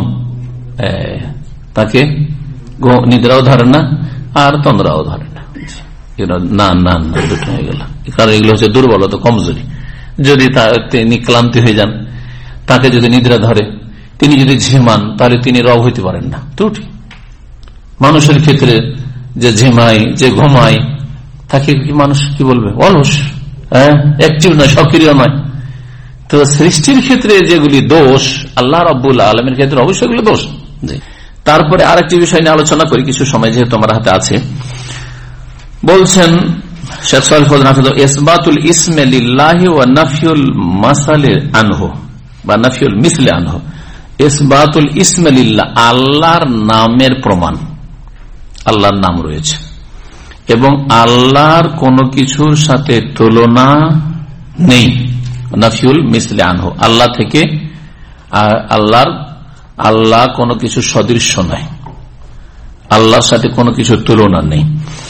তাকে নিদ্রাও ধরে না আর তন্দ্রাও ধরে না। না না না দুটো হয়ে গেল, কারণ এগুলো হচ্ছে দুর্বলতা, কমজোরি। যদি তিনি ক্লান্তি হয়ে যান, তাকে যদি নিদ্রা ধরে, তিনি যদি ঝিমান, তাহলে তিনি রব হইতে পারেন না। ত্রুটি মানুষের ক্ষেত্রে, যে ঝিমাই যে ঘুমায় তাকে কি মানুষ কি বলবে? অলস, হ্যাঁ অ্যাক্টিভ নয়, সক্রিয় নয়। তো সৃষ্টির ক্ষেত্রে যেগুলি দোষ, আল্লাহ রাব্বুল আলামিনের ক্ষেত্রে অবশ্যই এগুলো দোষ। তারপরে আরেকটি বিষয় নিয়ে আলোচনা করি, কিছু সময় যেহেতু আমার হাতে আছে। বলছেন শেখ সালেহ ফজল হাফিজাহুল্লাহ, ইসবাতুল ইসমে লিল্লাহি ওয়া নাফিউল মাসালি আনহু বা নাফিউল মিসলি আনহু। ইসবাতুল ইসমে লিল্লাহ, আল্লাহর নামের প্রমাণ, আল্লাহর নাম রয়েছে এবং আল্লাহর কোন কিছুর সাথে তুলনা নেই। নাফিউল মিসলি আনহু, আল্লাহ থেকে আল্লাহর আল্লাহ কোনো কিছু সদৃশ্য নয়। আল্লাহর সাথে কোনো কিছু তুলনা নেই।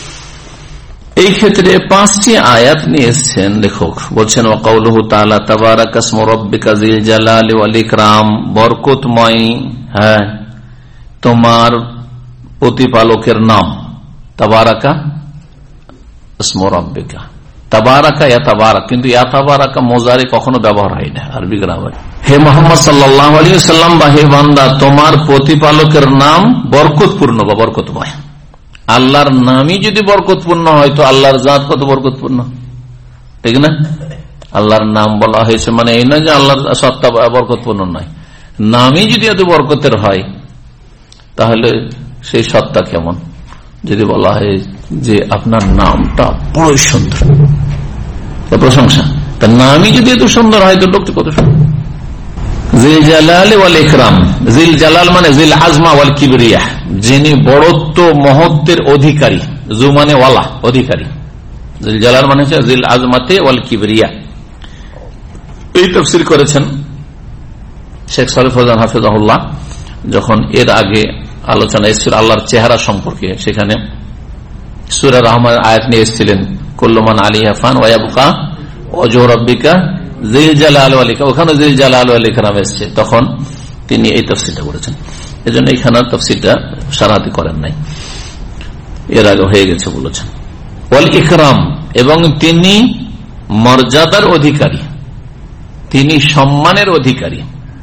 এই ক্ষেত্রে পাঁচটি আয়াত নিয়ে এসছেন লেখক, বলছেন ওয়াকাউলুহু তাআলা তাবারাকা ইসমু রাব্বিকা যিল জালালি ওয়াল ইকরাম, বরকতময় হ্যাঁ তোমার প্রতিপালকের নাম। তাবারাকা ইসমু রাব্বিকা, তাবারাকা ইয়া তাবারাক, কিন্তু ইয়া তাবারাকা মুজারি কখনো ব্যবহার হয় না আরবি গ্রামারে। হে মুহাম্মদ সাল্লাল্লাহু আলাইহি ওয়াসাল্লাম বা হে বান্দা, তোমার প্রতিপালকের নাম বরকতপূর্ণ বা বরকতময়। আল্লাহর নামই যদি বরকতপূর্ণ হয় তো আল্লাহর জাত কত বরকতপূর্ণ, ঠিক না? আল্লাহর নাম বলা হয়েছে মানে এই নয় যে আল্লাহর সত্তা বরকতপূর্ণ নয়, নামই যদি এত বরকতের হয় তাহলে সেই সত্তা কেমন? যদি বলা হয় যে আপনার নামটা বড় সুন্দর, প্রশংসা, তার নামই যদি এত সুন্দর হয় তো লোকটি কত সুন্দর। জিল জালাল ওয়াল ইকরাম, জিল জালাল মানে জিল আজমা ওয়াল কিবরিয়া, যিনি বড়ত্ব মহত্বের অধিকারী, জু মানে ওয়ালা অধিকারী, জিল জালাল মানে হচ্ছে জিল আজমাতে ওয়াল কিবরিয়া। এই তাফসীর করেছেন শেখ সালেহ ফৌজান হাফিজাহুল্লাহ, যখন এর আগে আলোচনা এসেছিল আল্লাহর চেহারা সম্পর্কে, সেখানে সূরা রহমান আয়াত নিয়ে এসেছিলেন কুল্লু মান আলাইহা ফান ওয়া ইয়াবকা ওয়াজহু রাব্বিকা জিল জালাল ওয়াল ইকরাম, ওখানে জিল জালাল ওয়াল ইকরাম এসেছে, তখন তিনি এই তাফসীরটা করেছেন। এজন্য এখানে তাফসীরটা সারাহাতি করেন নাই, এর আগে হয়ে গেছে বলেছেন। ওয়াল ইকরাম, এবং তিনি মর্যাদার অধিকারী, তিনি সম্মানের অধিকারী।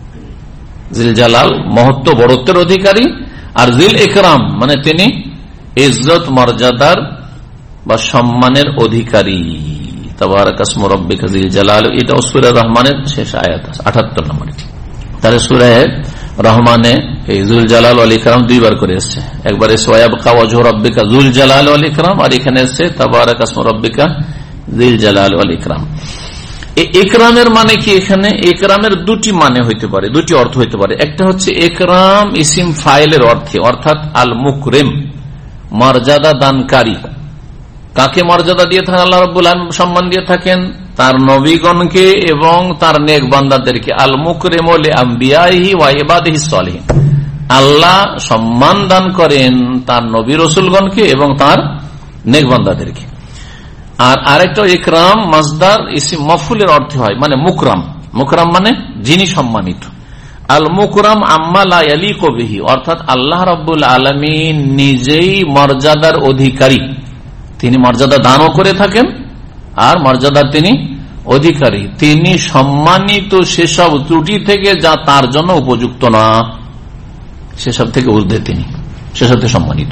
জিল জালাল মহত্ব বড়ত্বের অধিকারী, আর জিল ইকরাম মানে তিনি ইজ্জত মর্যাদার বা সম্মানের অধিকারী। তাবারাকা ইসমু রাব্বিকা যিল জালাল, এটা সূরা রহমানের শেষ আয়াত আটাত্তর নম্বর। তাহলে সূরা রহমানে এই যুল জালাল ওয়াল ইকরাম দুইবার করে এসেছে, একবার এসে ওয়ায়াবকা ওয়াজহু রাব্বিকা যুল জালাল ওয়াল ইকরাম, আর এখানে এসেছে তাবারাকা ইসমু রাব্বিকা যিল জালাল ওয়াল ইকরাম। ইকরামের মানে কি? এখানে ইকরামের দুটি মানে হইতে পারে, দুটি অর্থ হইতে পারে। একটা হচ্ছে ইকরাম ইসিম ফাইলের অর্থে, অর্থাৎ আল মুকরিম, মর্যাদা দানকারী। কাকে মর্যাদা দিয়ে থাকেন আল্লাহ রাব্বুল আলামিন? সম্মান দিয়ে থাকেন তার নবীগণকে এবং তার নেক বান্দাদেরকে। আল মুকরিমু লিআম্বিয়াইহি ওয়া ইবাদিহিস সালিহিন, আল্লাহ সম্মান দান করেন তার নবী রাসূলগণকে এবং তার নেক বান্দাদেরকে। আর আরেকটা ইকরাম মাসদার ইসিম মাফউলের অর্থ হয়, মানে মুকরাম। মুকরাম মানে যিনি সম্মানিত। আল মুকরাম আম্মা লা ইয়ালিকু বিহি, অর্থাৎ আল্লাহ রাব্বুল আলামিন নিজেই মর্যাদার অধিকারী, তিনি মর্যাদা দানও করে থাকেন আর মর্যাদার তিনি অধিকারী। তিনি সম্মানিত সেসব ত্রুটি থেকে যা তার জন্য উপযুক্ত না, সেসব থেকে ঊর্ধ্বে তিনি, সেসব থেকে সম্মানিত।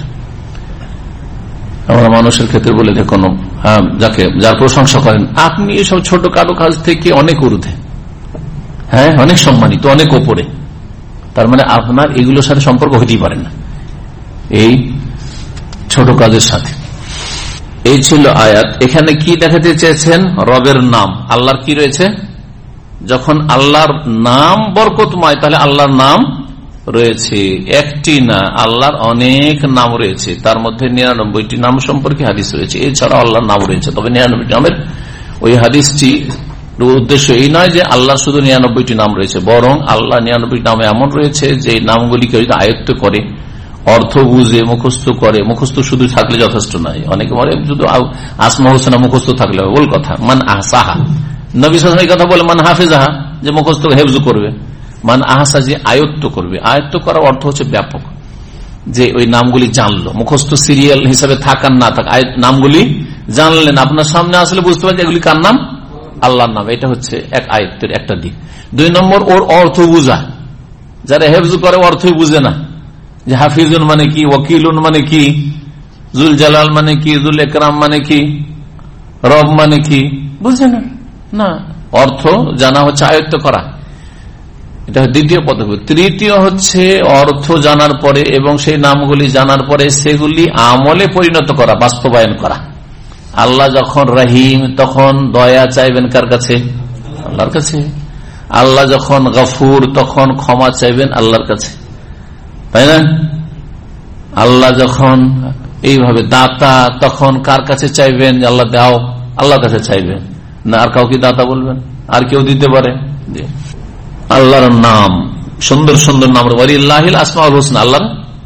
আমরা মানুষের ক্ষেত্রে বলে দেখুন, যাকে যার প্রশংসা করেন, আপনি এসব ছোট কারো কাজ থেকে অনেক ঊর্ধ্বে, হ্যাঁ অনেক সম্মানিত, অনেক ওপরে, তার মানে আপনার এগুলোর সাথে সম্পর্ক হতেই পারে না এই ছোট কাজের সাথে। এই ছিল আয়াত। এখানে কি দেখাতে চেয়েছেন? রবের নাম। আল্লাহর কি রয়েছে? যখন আল্লাহর নাম বরকতময়, তাহলে আল্লাহর নাম রয়েছে, একটি না, আল্লাহর অনেক নাম রয়েছে। তার মধ্যে নিরানব্বইটি নাম সম্পর্কে হাদিস রয়েছে। এছাড়া আল্লাহর নাম রয়েছে, তবে নিরানব্বইটি নামের ওই হাদিসটি উদ্দেশ্য এই নয় যে আল্লাহর শুধু নিরানব্বইটি নাম রয়েছে, বরং আল্লাহ নিরানব্বই নামে এমন রয়েছে যে নামগুলিকে যদি আয়ত্ত করে, অর্থ বুঝে মুখস্থ করে, মুখস্থ শুধু থাকলে যথেষ্ট নয়। অনেকে বলে শুধু আসমা হোসেনা মুখস্থ থাকলে বল কথা, মান আহসাহা, নবী সাল্লাল্লাহু আলাইহি ওয়াসাল্লাম এই কথা বলে মান হাফিজাহা, যে মুখস্থ হেফজ করবে, মান আহসা যে আয়ত্ত করবে। আয়ত্ত করার অর্থ হচ্ছে ব্যাপক, যে ওই নামগুলি জানলো, মুখস্থ সিরিয়াল হিসাবে থাকার না থাক, নামগুলি জানলেন, আপনার সামনে আসলে বুঝতে পারছেন এগুলি কার নাম? আল্লাহর নাম। এটা হচ্ছে এক আয়ত্তের একটা দিক। দুই নম্বর, ওর অর্থ বুঝা। যারা হেফজ করে অর্থই বুঝে না, যে হাফিজুন মানে কি, ওয়াকিলুন মানে কি, জুল জালাল মানে কি, জুল ইকরাম মানে কি, রব মানে কি, বুঝে না। না, অর্থ জানা হচ্ছে আয়ত্ত করা, এটা দ্বিতীয় পদক্ষেপ। তৃতীয় হচ্ছে অর্থ জানার পরে এবং সেই নামগুলি জানার পরে সেগুলি আমলে পরিণত করা, বাস্তবায়ন করা। আল্লাহ যখন রহিম, তখন দয়া চাইবেন কার কাছে? আল্লাহর কাছে। আল্লাহ যখন গফুর, তখন ক্ষমা চাইবেন আল্লাহর কাছে, তাই না? আল্লাহ যখন এইভাবে দাতা, তখন কার কাছে চাইবেন? আল্লাহ দাও, আল্লাহর কাছে চাইবেন না। আর কাউকে দাতা বলবেন? আর কেউ দিতে পারে? আল্লাহর নাম, সুন্দর সুন্দর নাম, ওয়ালিল্লাহিল আসমাউল হুসনা, আল্লাহর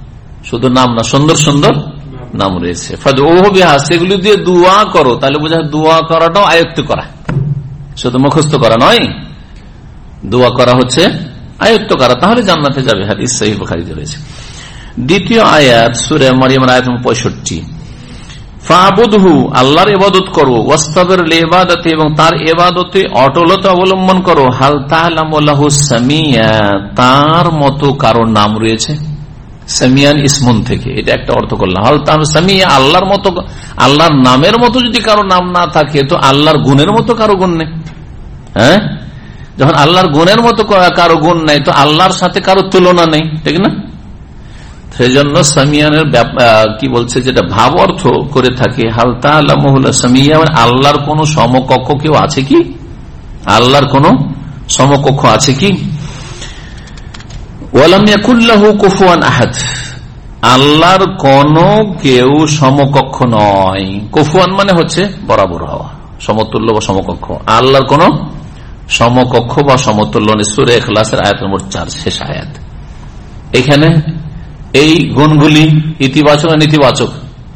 শুধু নাম না, সুন্দর সুন্দর নাম রয়েছে। সেগুলি দিয়ে দোয়া করো, তাহলে বোঝা দোয়া করাটাও আয়ত্ত করা, শুধু মুখস্থ করা নয়, দোয়া করা হচ্ছে আয়ত্ত করা, তাহলে জান্নাতে যাবে। হাদিস সহিহ বুখারীতে রয়েছে। দ্বিতীয় আয়াত সূরা মারইয়ামের আয়াত পঁয়ষট্টি, ফাবুদহু, আল্লাহর ইবাদত করো, ওয়াস্তাবির লিইবাদাতি, এবং তার ইবাদতে অটলতা অবলম্বন করো, হাল তা'লামু লাহু সামিয়া, তার মতো কারো নাম রয়েছে। সামিয়ান ইসমুন থেকে এটা একটা অর্থ করলাম, হাল তা'লামু সামিয়া, আল্লাহর মতো, আল্লাহর নামের মতো যদি কারো নাম না থাকে তো আল্লাহর গুণের মতো কারো গুণ নেই। হ্যাঁ, যখন আল্লাহর গুণের মতো কারো গুণ নেই তো আল্লাহর সাথে কারো তুলনা নেই, ঠিক না? সেই জন্য সামিয়ানের কি বলছে, যেটা ভাব অর্থ করে থাকে, হাল তা'লামু সামিয়া, আল্লাহর কোন সমকক্ষ কেউ আছে কি? আল্লাহর কোন সমকক্ষ আছে কি? ওয়ালাম ইয়াকুল লাহু কুফুয়ান আহাদ, আল্লাহর কোন কেউ সমকক্ষ নয়। কুফুয়ান মানে হচ্ছে বরাবর হওয়া, সমতুল্য বা সমকক্ষ। আল্লাহর কোন সমকক্ষ বা সমতুল্য নেই। সূরা ইখলাসের আয়াত নম্বর চার, শেষ আয়াত। এখানে এই গুণগুলি ইতিবাচক আর নেতিবাচক,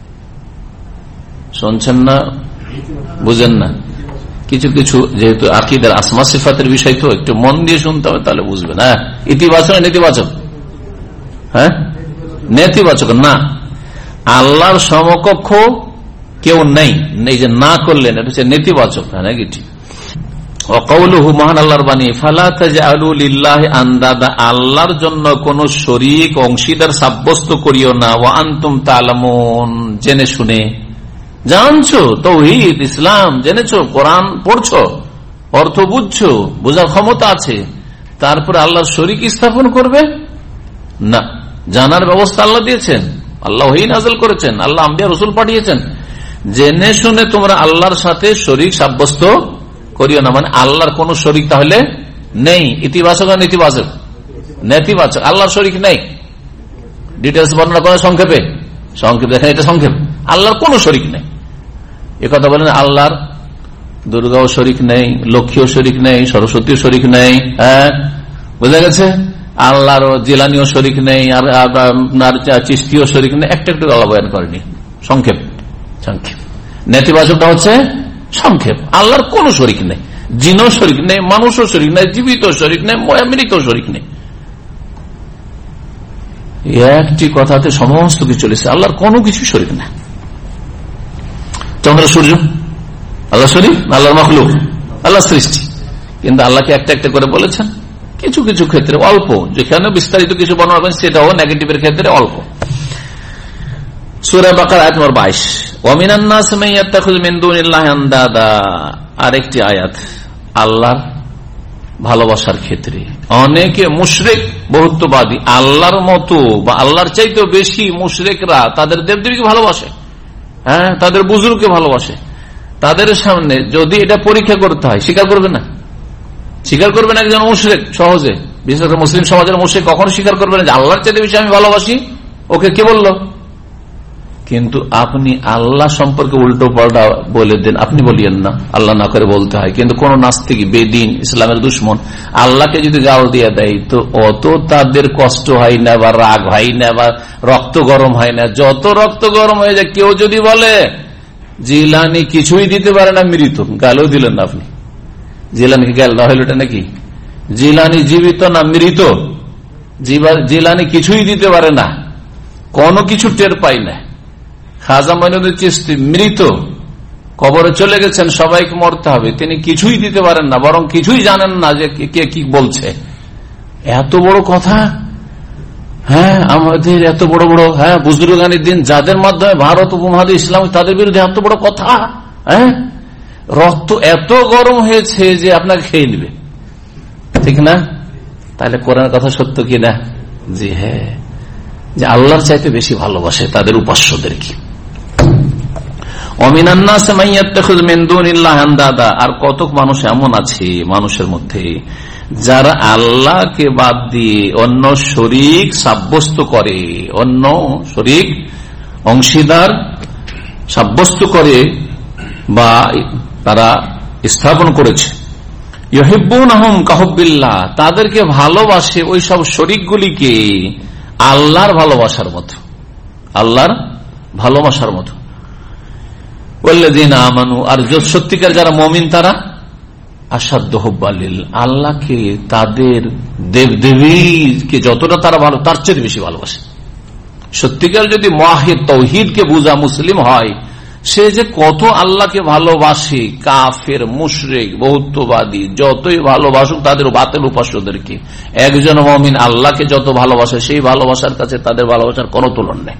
শুনছেন না, বুঝেন না? কিছু কিছু যেহেতু আকীদার আসমা সিফাতের বিষয় তো একটু মন দিয়ে শুনতে হবে, তাহলে বুঝবেন। হ্যাঁ, ইতিবাচক আর নেতিবাচক? হ্যাঁ, নেতিবাচক না। আল্লাহর সমকক্ষ কেউ নেই, এই যে না করলেন, এটা হচ্ছে নেতিবাচক, নাকি? ঠিক। মহান আল্লাহর বাণী, ফালা তাজআলু লিল্লাহি আনদাদা, আল্লাহর জন্য কোন শরীক অংশীদার সাব্যস্ত করিও না, ওয়া আনতুম তা'লামুন, জেনে শুনে। জানছো তাওহীদ ইসলাম, জেনেছো, কোরআন পড়ছো, অর্থ বুঝছো, বোঝার ক্ষমতা আছে, তারপরে আল্লাহর শরীক স্থাপন করবে না। জানার ব্যবস্থা আল্লাহ দিয়েছেন, আল্লাহ ওহী নাযিল করেছেন, আল্লাহ আম্বিয়া রাসূল পাঠিয়েছেন। জেনে শুনে তোমরা আল্লাহর সাথে শরীক সাব্যস্ত করিও না, মানে আল্লাহর কোন শরীক তাহলে নেই। ইতিবাচক আর নেতিবাচক? নেতিবাচক। আল্লাহর শরীক নেই। ডিটেলস বর্ণনা করা সংক্ষেপে, সংক্ষেপ দেখেন, এটা সংক্ষেপ। আল্লাহর কোন শরীক নেই, এ কথা বলেন। আল্লাহর দুর্গাও শরীক নেই, লক্ষ্মীও শরীক নেই, সরস্বতীও শরীক নেই। হ্যাঁ, বোঝা গেছে? আল্লাহর জিলানিও শরীক নেই, আর আপনার চিশতিও শরীক নেই। একটা একটু আল্লাহ বয়ান করেনি, সংক্ষেপ সংক্ষেপ। নেতিবাচকটা হচ্ছে সংক্ষেপ। আল্লাহর কোন শরীক নেই, জিনও শরীক নেই, মানুষও শরীক নেই, জীবিত শরীক নেই, মৃত শরীক নেই। একটি কথাতে সমস্ত কিছু চলেছে, আল্লাহর কোনো কিছু শরীক না। চন্দ্র সূর্য আল্লাহ শরীক, আল্লাহর মাখলুক, আল্লাহর সৃষ্টি, কিন্তু আল্লাহকে একটা একটা করে বলেছেন। কিছু কিছু ক্ষেত্রে অল্প, যেখানে বিস্তারিত কিছু বর্ণনা করেন সেটাও নেগেটিভের ক্ষেত্রে অল্প। সূরা বাকারা আয়াত নম্বর বাইশ, ওয়া মিনান নাস মান ইয়াত্তাখিযু মিন দুনিল্লাহি আনদাদা, আরেকটি আয়াত আল্লাহর ভালোবাসার ক্ষেত্রে। অনেকে মুশরিক বহুত্ববাদী আল্লাহর মতো বা আল্লাহর চাইতে বেশি মুশরিকরা তাদের দেবদেবীকে ভালোবাসে, হ্যাঁ, তাদের বুজুর্গকে ভালোবাসে। তাদের সামনে যদি এটা পরীক্ষা করতে হয়, স্বীকার করবে না? স্বীকার করবে না একজন মুশরিক সহজে, বিশেষ করে মুসলিম সমাজের মুশরিক কখনো স্বীকার করবে না যে আল্লাহর চাইতে বেশি আমি ভালোবাসি। ওকে কে বললো? কিন্তু আপনি আল্লাহ সম্পর্কে উল্টো পাল্টা বলে দেন, আপনি বলিয়েন না, আল্লাহ না করে বলতে হয়। কিন্তু কোন নাস্তিক, বেদিন, ইসলামের দুশ্মন আল্লাহকে যদি গাল দিয়ে দেয় তো অত তাদের কষ্ট হয় না, বা রাগ হয় না, বা রক্ত গরম হয় না। যত রক্ত গরম হয়ে যায় কেউ যদি বলে জিলানি কিছুই দিতে পারে না, মৃত, গালও দিলেন না আপনি। জিলানিকে গাল দেওয়া হইল এটা নাকি? জিলানি জীবিত না মৃত? জিলানি কিছুই দিতে পারে না, কোনো কিছু টের পাই না। খাজা মঈনুদ্দিন চিশতি মৃত, কবরে চলে গেছেন, সবাইকে মরতে হবে, তিনি কিছুই দিতে পারেন না, বরং কিছুই জানেন না যে কে কি বলছে। এত বড় কথা, হ্যাঁ, আমাদের এত বড় বড় হ্যাঁ বুজুর্গানির দিন, যাদের মাধ্যমে ভারত উপমহাদেশ ইসলাম, তাদের বিরুদ্ধে এত বড় কথা। হ্যাঁ, রক্ত এত গরম হয়েছে যে আপনাকে খেয়ে নেবে, ঠিক না? তাহলে কোরআনের কথা সত্য কিনা? জি হ্যাঁ, যে আল্লাহর চাইতে বেশি ভালোবাসে তাদের উপাস্যদেরকে। আর কতক মানুষ এমন আছে মানুষের মধ্যে যারা আল্লাহকে বাদ দিয়ে অন্য শরীক সাব্যস্ত করে, অন্য শরীক অংশীদার সাব্যস্ত করে বা তারা স্থাপন করেছে। ইউহিব্বুনাহুম কাহুব্বিল্লাহ, তাদেরকে ভালোবাসে ওই সব শরীকগুলিকে আল্লাহর ভালোবাসার মতো। আল্লাহর ভালোবাসার মতো। ওয়াল্লাযীনা আমানু, আর সত্যিকার যারা মুমিন তারা আসাদ্দ হুব্বালিল, আল্লাহকে তাদের দেব দেবীকে যতটা তারা ভালো তার চেয়ে বেশি ভালোবাসে। সত্যিকার যদি মুওয়াহিদ তাওহীদকে বুঝা মুসলিম হয়, সে যে কত আল্লাহকে ভালোবাসে, কাফের মুশরিক বহুত্ববাদী যতই ভালোবাসুক তাদের বাতিল উপাস্যদেরকে, একজন মুমিন আল্লাহকে যত ভালোবাসে সেই ভালোবাসার কাছে তাদের ভালোবাসার কোনো তুলনা নেই।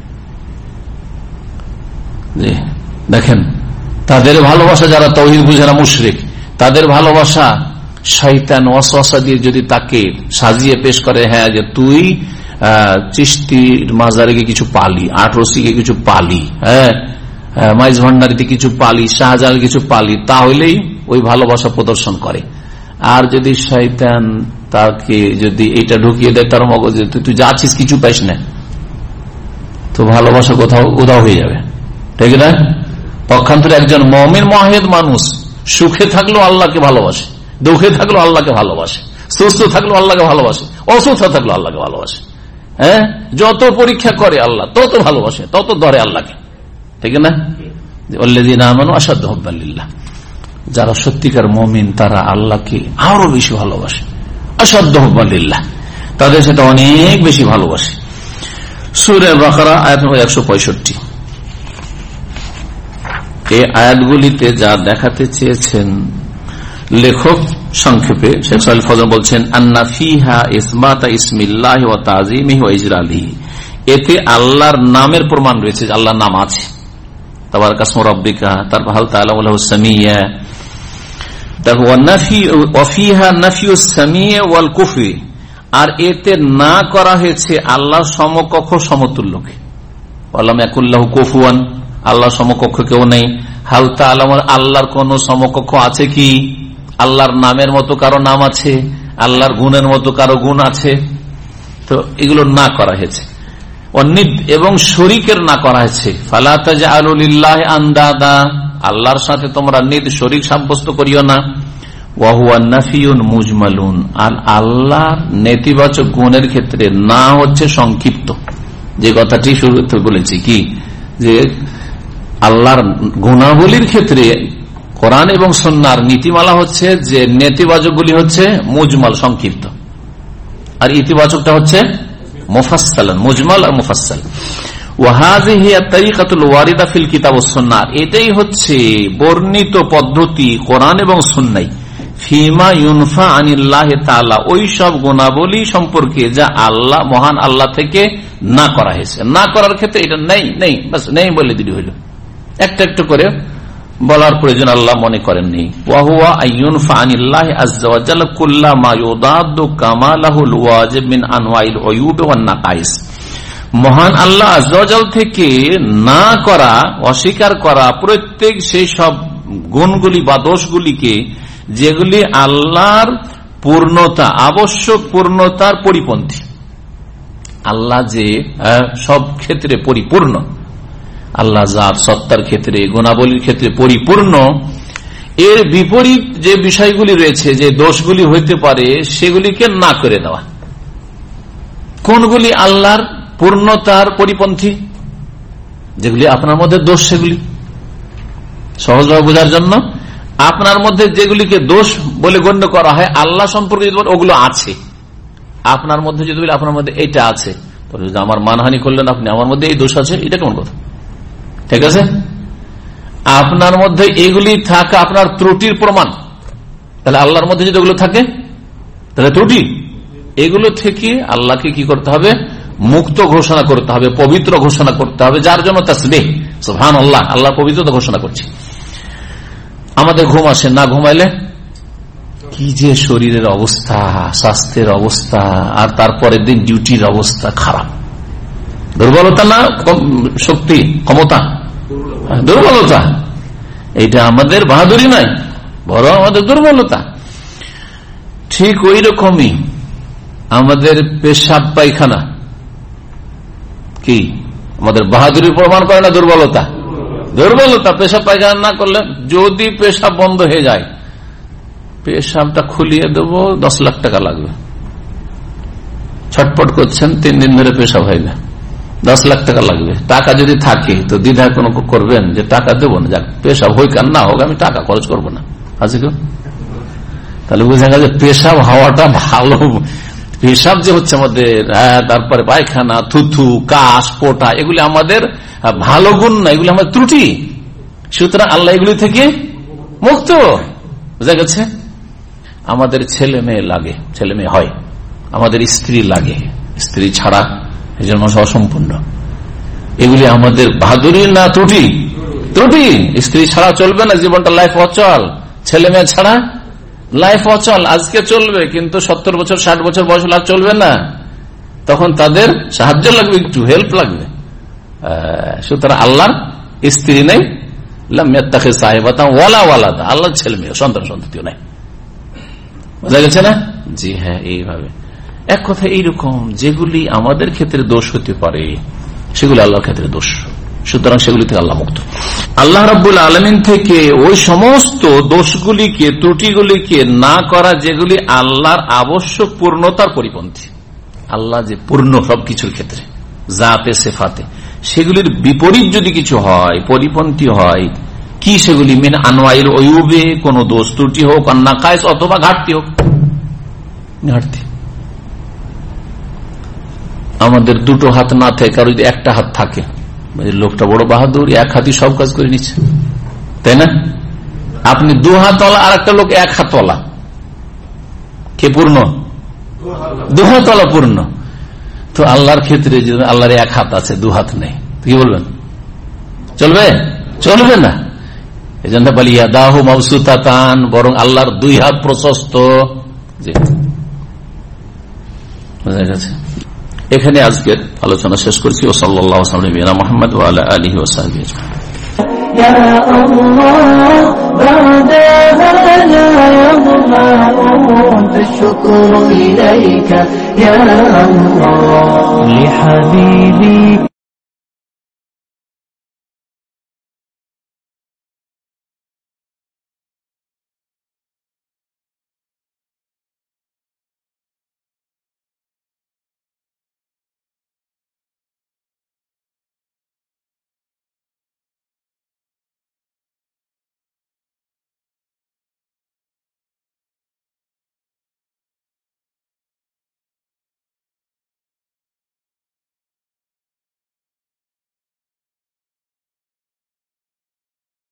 দেখেন তাদের ভালোবাসা, যারা তাওহীদ বুঝে না মুশরিক, তাদের ভালোবাসা শয়তান ওয়াসওয়াসা দিয়ে যদি তাকে সাজিয়ে পেশ করে, হ্যাঁ যে তুই চিশতির মাজারে কিছু পালি, আটরসিকে কিছু পালি, হ্যাঁ মাইজ ভান্ডারিতে কিছু পালি, শাহজাহান কিছু পালি, তাহলেই ওই ভালোবাসা প্রদর্শন করে। আর যদি শয়তান তাকে যদি এটা ঢুকিয়ে দেয় তার মগজে, তুই তুই যাচ্ছিস কিছু পাইস না, তো ভালোবাসা কোথাও উধাও হয়ে যাবে, ঠিক না? পক্ষান্তরে একজন মুমিন মুওয়াহিদ মানুষ সুখে থাকলেও আল্লাহকে ভালোবাসে, দুঃখে থাকলেও আল্লাহকে ভালোবাসে, সুস্থ থাকলেও আল্লাহকে ভালোবাসে, অসুস্থ থাকলেও আল্লাহকে ভালোবাসে। হ্যাঁ, যত পরীক্ষা করে আল্লাহ তত ভালোবাসে, তত ধরে আল্লাহকে, ঠিক না? ওয়াল্লাযীনা আমানু আশাদ্দু হুব্বান লিল্লাহ, যারা সত্যিকার মুমিন তারা আল্লাহকে আরো বেশি ভালোবাসে। আশাদ্দু হুব্বান লিল্লাহ, তাদের সাথে অনেক বেশি ভালোবাসে। সূরা বাকারা আয়াত নম্বর একশো পঁয়ষট্টি। এই আয়াতগুলিতে যা দেখাতে চেয়েছেন লেখক সংক্ষেপে শেখ সালেহ ফজল বলছেন, আন্না ফিহা ইসবাতা ইসমিল্লাহি ওয়া তাযীমিহি ওয়া ইজলালিহি, এতে আল্লাহর নামের প্রমাণ রয়েছে, আল্লাহর নাম আছে, তাবারাকা ইসমু রাব্বিকা, তারপর হাল তাআলা ওয়ালাহু সামিয়া, তারপর ওয়া নাফি ওয়া ফিহা নাফিউস সামিয়া ওয়াল কুফরি, আর এতে না করা হয়েছে আল্লাহর সমকক্ষ সমতুল্যকে, ওয়ালাম ইয়াকুল্লাহু কুফুয়ান, আল্লাহর সমকক্ষ কেউ নেই। হাল তাআলা, আল্লাহর কোন সমকক্ষ আছে কি? আল্লাহর নামের মতো কারো নাম আছে? আল্লাহর গুণের মতো কারো গুণ আছে? তো এগুলো না করা হয়েছে। অনিদ, এবং শরীকের না করা হয়েছে। ফালা তাজআলু লিল্লাহি আনদাদা, আল্লাহর সাথে তোমরা নিদ শরীক সাব্যস্ত করিও না। ওয়া হুয়া নাফিউন মুজমালুন, আর আল্লাহর নেতিবাচক গুণের ক্ষেত্রে না হচ্ছে সংক্ষিপ্ত, যে কথাটি শুরুতে বলেছি কি, যে আল্লাহর গুণাবলীর ক্ষেত্রে কোরআন এবং সুন্নাহর নীতিমালা হচ্ছে যে নেতিবাচকগুলি হচ্ছে মুজমাল সংক্ষিপ্ত, আর ইতিবাচকটা হচ্ছে মুফাসসাল, মুজমাল আর মুফাসসাল। ওয়া হাযিহি আত-তারিকাতুল ওয়ারিদা ফিল কিতাব ওয়াস সুন্নাহ, এটাই হচ্ছে বর্ণিত পদ্ধতি কোরআন এবং সুন্নাহয়, ফিমা ইউনফা আনিল্লাহি তাআলা, ওই সব গুণাবলী সম্পর্কে যা আল্লাহ মহান আল্লাহ থেকে না করা হয়েছে। না করার ক্ষেত্রে এটা নেই নেই বাস নেই বলে দিলি হইল, একটা একটা করে বলার প্রয়োজন আল্লাহ মনে করেননি। ওয়া হুয়া আইয়ুনফা আনিল্লাহি আযজা ওয়া জাল্লা কুল্লা মা ইউদাদ্দু কামালাহুল ওয়াজিব মিন আনওয়াইল উয়ুব ওয়ান নাকাইস, মহান আল্লাহ আযজা ওয়া জাল থেকে না করা, অস্বীকার করা প্রত্যেক সেই সব গুণগুলি বা দোষগুলিকে যেগুলি আল্লাহর পূর্ণতা, আবশ্যক পূর্ণতার পরিপন্থী। আল্লাহ যে সব ক্ষেত্রে পরিপূর্ণ, আল্লাহ জাত সত্তার ক্ষেত্রে, গুণাবলীর ক্ষেত্রে পরিপূর্ণ, এর বিপরীত যে বিষয়গুলি রয়েছে, যে দোষগুলি হইতে পারে, সেগুলিকে না করে দেওয়া। কোনগুলি আল্লাহর পূর্ণতার পরিপন্থী? যেগুলি আপনার মধ্যে দোষ, সেগুলি সহজভাবে বোঝার জন্য, আপনার মধ্যে যেগুলিকে দোষ বলে গণ্য করা হয় আল্লাহ সম্পর্কে যদি ওগুলো আছে আপনার মধ্যে, যদি বলি আপনার মধ্যে এটা আছে, তাহলে যদি আমার মানহানি করলেন আপনি, আমার মধ্যে এই দোষ আছে, এটা কেমন কথা? ঠিক আছে, আপনার মধ্যে এগুলি থাকা আপনার ত্রুটির প্রমাণ, তাহলে আল্লাহর মধ্যে যদি ওগুলো থাকে তাহলে ত্রুটি। এগুলো থেকে আল্লাহকে কি করতে হবে? মুক্ত ঘোষণা করতে হবে, পবিত্র ঘোষণা করতে হবে, যার জন্য তাসবিহ সুবহানাল্লাহ, আল্লাহ পবিত্রতা ঘোষণা করছে। আমাদের ঘুম আসে না, ঘুমাইলে কি যে শরীরের অবস্থা, স্বাস্থ্যের অবস্থা, আর তারপরের দিন ডিউটির অবস্থা খারাপ। দুর্বলতা না শক্তি, ক্ষমতা? দুর্বলতা। এটা আমাদের বাহাদুরি নাই, বড় আমাদের দুর্বলতা। ঠিক ওই রকমই আমাদের পেশাব পায়খানা কি আমাদের বাহাদুরি প্রমাণ করে না দুর্বলতা? দুর্বলতা। পেশাব পায়খানা না করলে, যদি পেশাব বন্ধ হয়ে যায়, পেশাবটা খুলিয়ে দেবো দশ লাখ টাকা লাগবে, ছটপট করছেন, তিন দিন ধরে পেশাব হয় না, দশ লাখ টাকা লাগবে, টাকা যদি থাকে তো দ্বিধা কোনো করবেন যে টাকা দেবো না, যাক পেশাব হোক আর না হোক আমি টাকা খরচ করবো না, আছে কেউ? তাহলে বুঝা গেছে পেশাব হওয়াটা ভালো। পেশাব যে হচ্ছে আমাদের, হ্যাঁ, তারপরে পায়খানা, থুথু, কাশ, পোটা, এগুলি আমাদের ভালো গুণ না, এগুলি আমাদের ত্রুটি। সুতরাং আল্লাহ এগুলি থেকে মুক্ত। বুঝা গেছে? আমাদের ছেলে মেয়ে লাগে, ছেলে মেয়ে হয়, আমাদের স্ত্রী লাগে, স্ত্রী ছাড়া এই জন্য অসম্পূর্ণ। এগুলি আমাদের বাহাদুরি না ত্রুটি? ত্রুটি। স্ত্রী ছাড়া চলবে না, জীবনটা লাইফ অচল। ছেলে মেয়ে ছাড়া লাইফ অচল। আজকে চলবে কিন্তু সত্তর বছর ষাট বছর বয়স আর চলবে না, তখন তাদের সাহায্য লাগবে, একটু হেল্প লাগবে। সুতরাং আল্লাহর স্ত্রী নেই, আল্লাহ ছেলে মেয়ে সন্তান সন্ততিও নাই। বোঝা গেছে না? জি হ্যাঁ, এইভাবে এক কথা এইরকম যেগুলি আমাদের ক্ষেত্রে দোষ হতে পারে সেগুলি আল্লাহর ক্ষেত্রে দোষ, সুতরাং সেগুলি থেকে আল্লাহ মুক্ত। আল্লাহ রাব্বুল আলামিন থেকে ওই সমস্ত দোষগুলিকে, ত্রুটিগুলিকে না করা যেগুলি আল্লাহর আবশ্যক পূর্ণতার পরিপন্থী। আল্লাহ যে পূর্ণ সবকিছুর ক্ষেত্রে, জাতে সিফাতে, সেগুলির বিপরীত যদি কিছু হয়, পরিপন্থী হয়, কি সেগুলি? মিন আনওয়াইল উয়ুবে, কোন দোষ ত্রুটি হোক, আর নাকায়েস অথবা ঘাটতি হোক। ঘাটতি আমাদের দুটো হাত না থাকে আর একটা হাত থাকে, লোকটা বড় বাহাদুর, এক হাতই সব কাজ করে নিচ্ছে, তাই না? আপনি দু হাতওয়ালা আর একটা লোক এক হাতওয়ালা, কে পূর্ণ? দু হাতওয়ালা পূর্ণ। তো আল্লাহর ক্ষেত্রে আল্লাহর এক হাত আছে, দু হাত নেই, কি বলবেন? চলবে? চলবে না। এই জন্য বলি ইয়াদাহু মাবসুতাতান, বরং আল্লাহর দুই হাত প্রশস্ত। বুঝা গেছে? এখানে আজকের আলোচনা শেষ করছি। ও সাল্লাল্লাহু আলাইহি ওয়া সাল্লাম মুহাম্মদ ওয়া আলা আলিহি ওয়া সাহবিহি আজমাইন। يا الله بعدها لا يضمعون الشكر إليك يا الله لحبيبي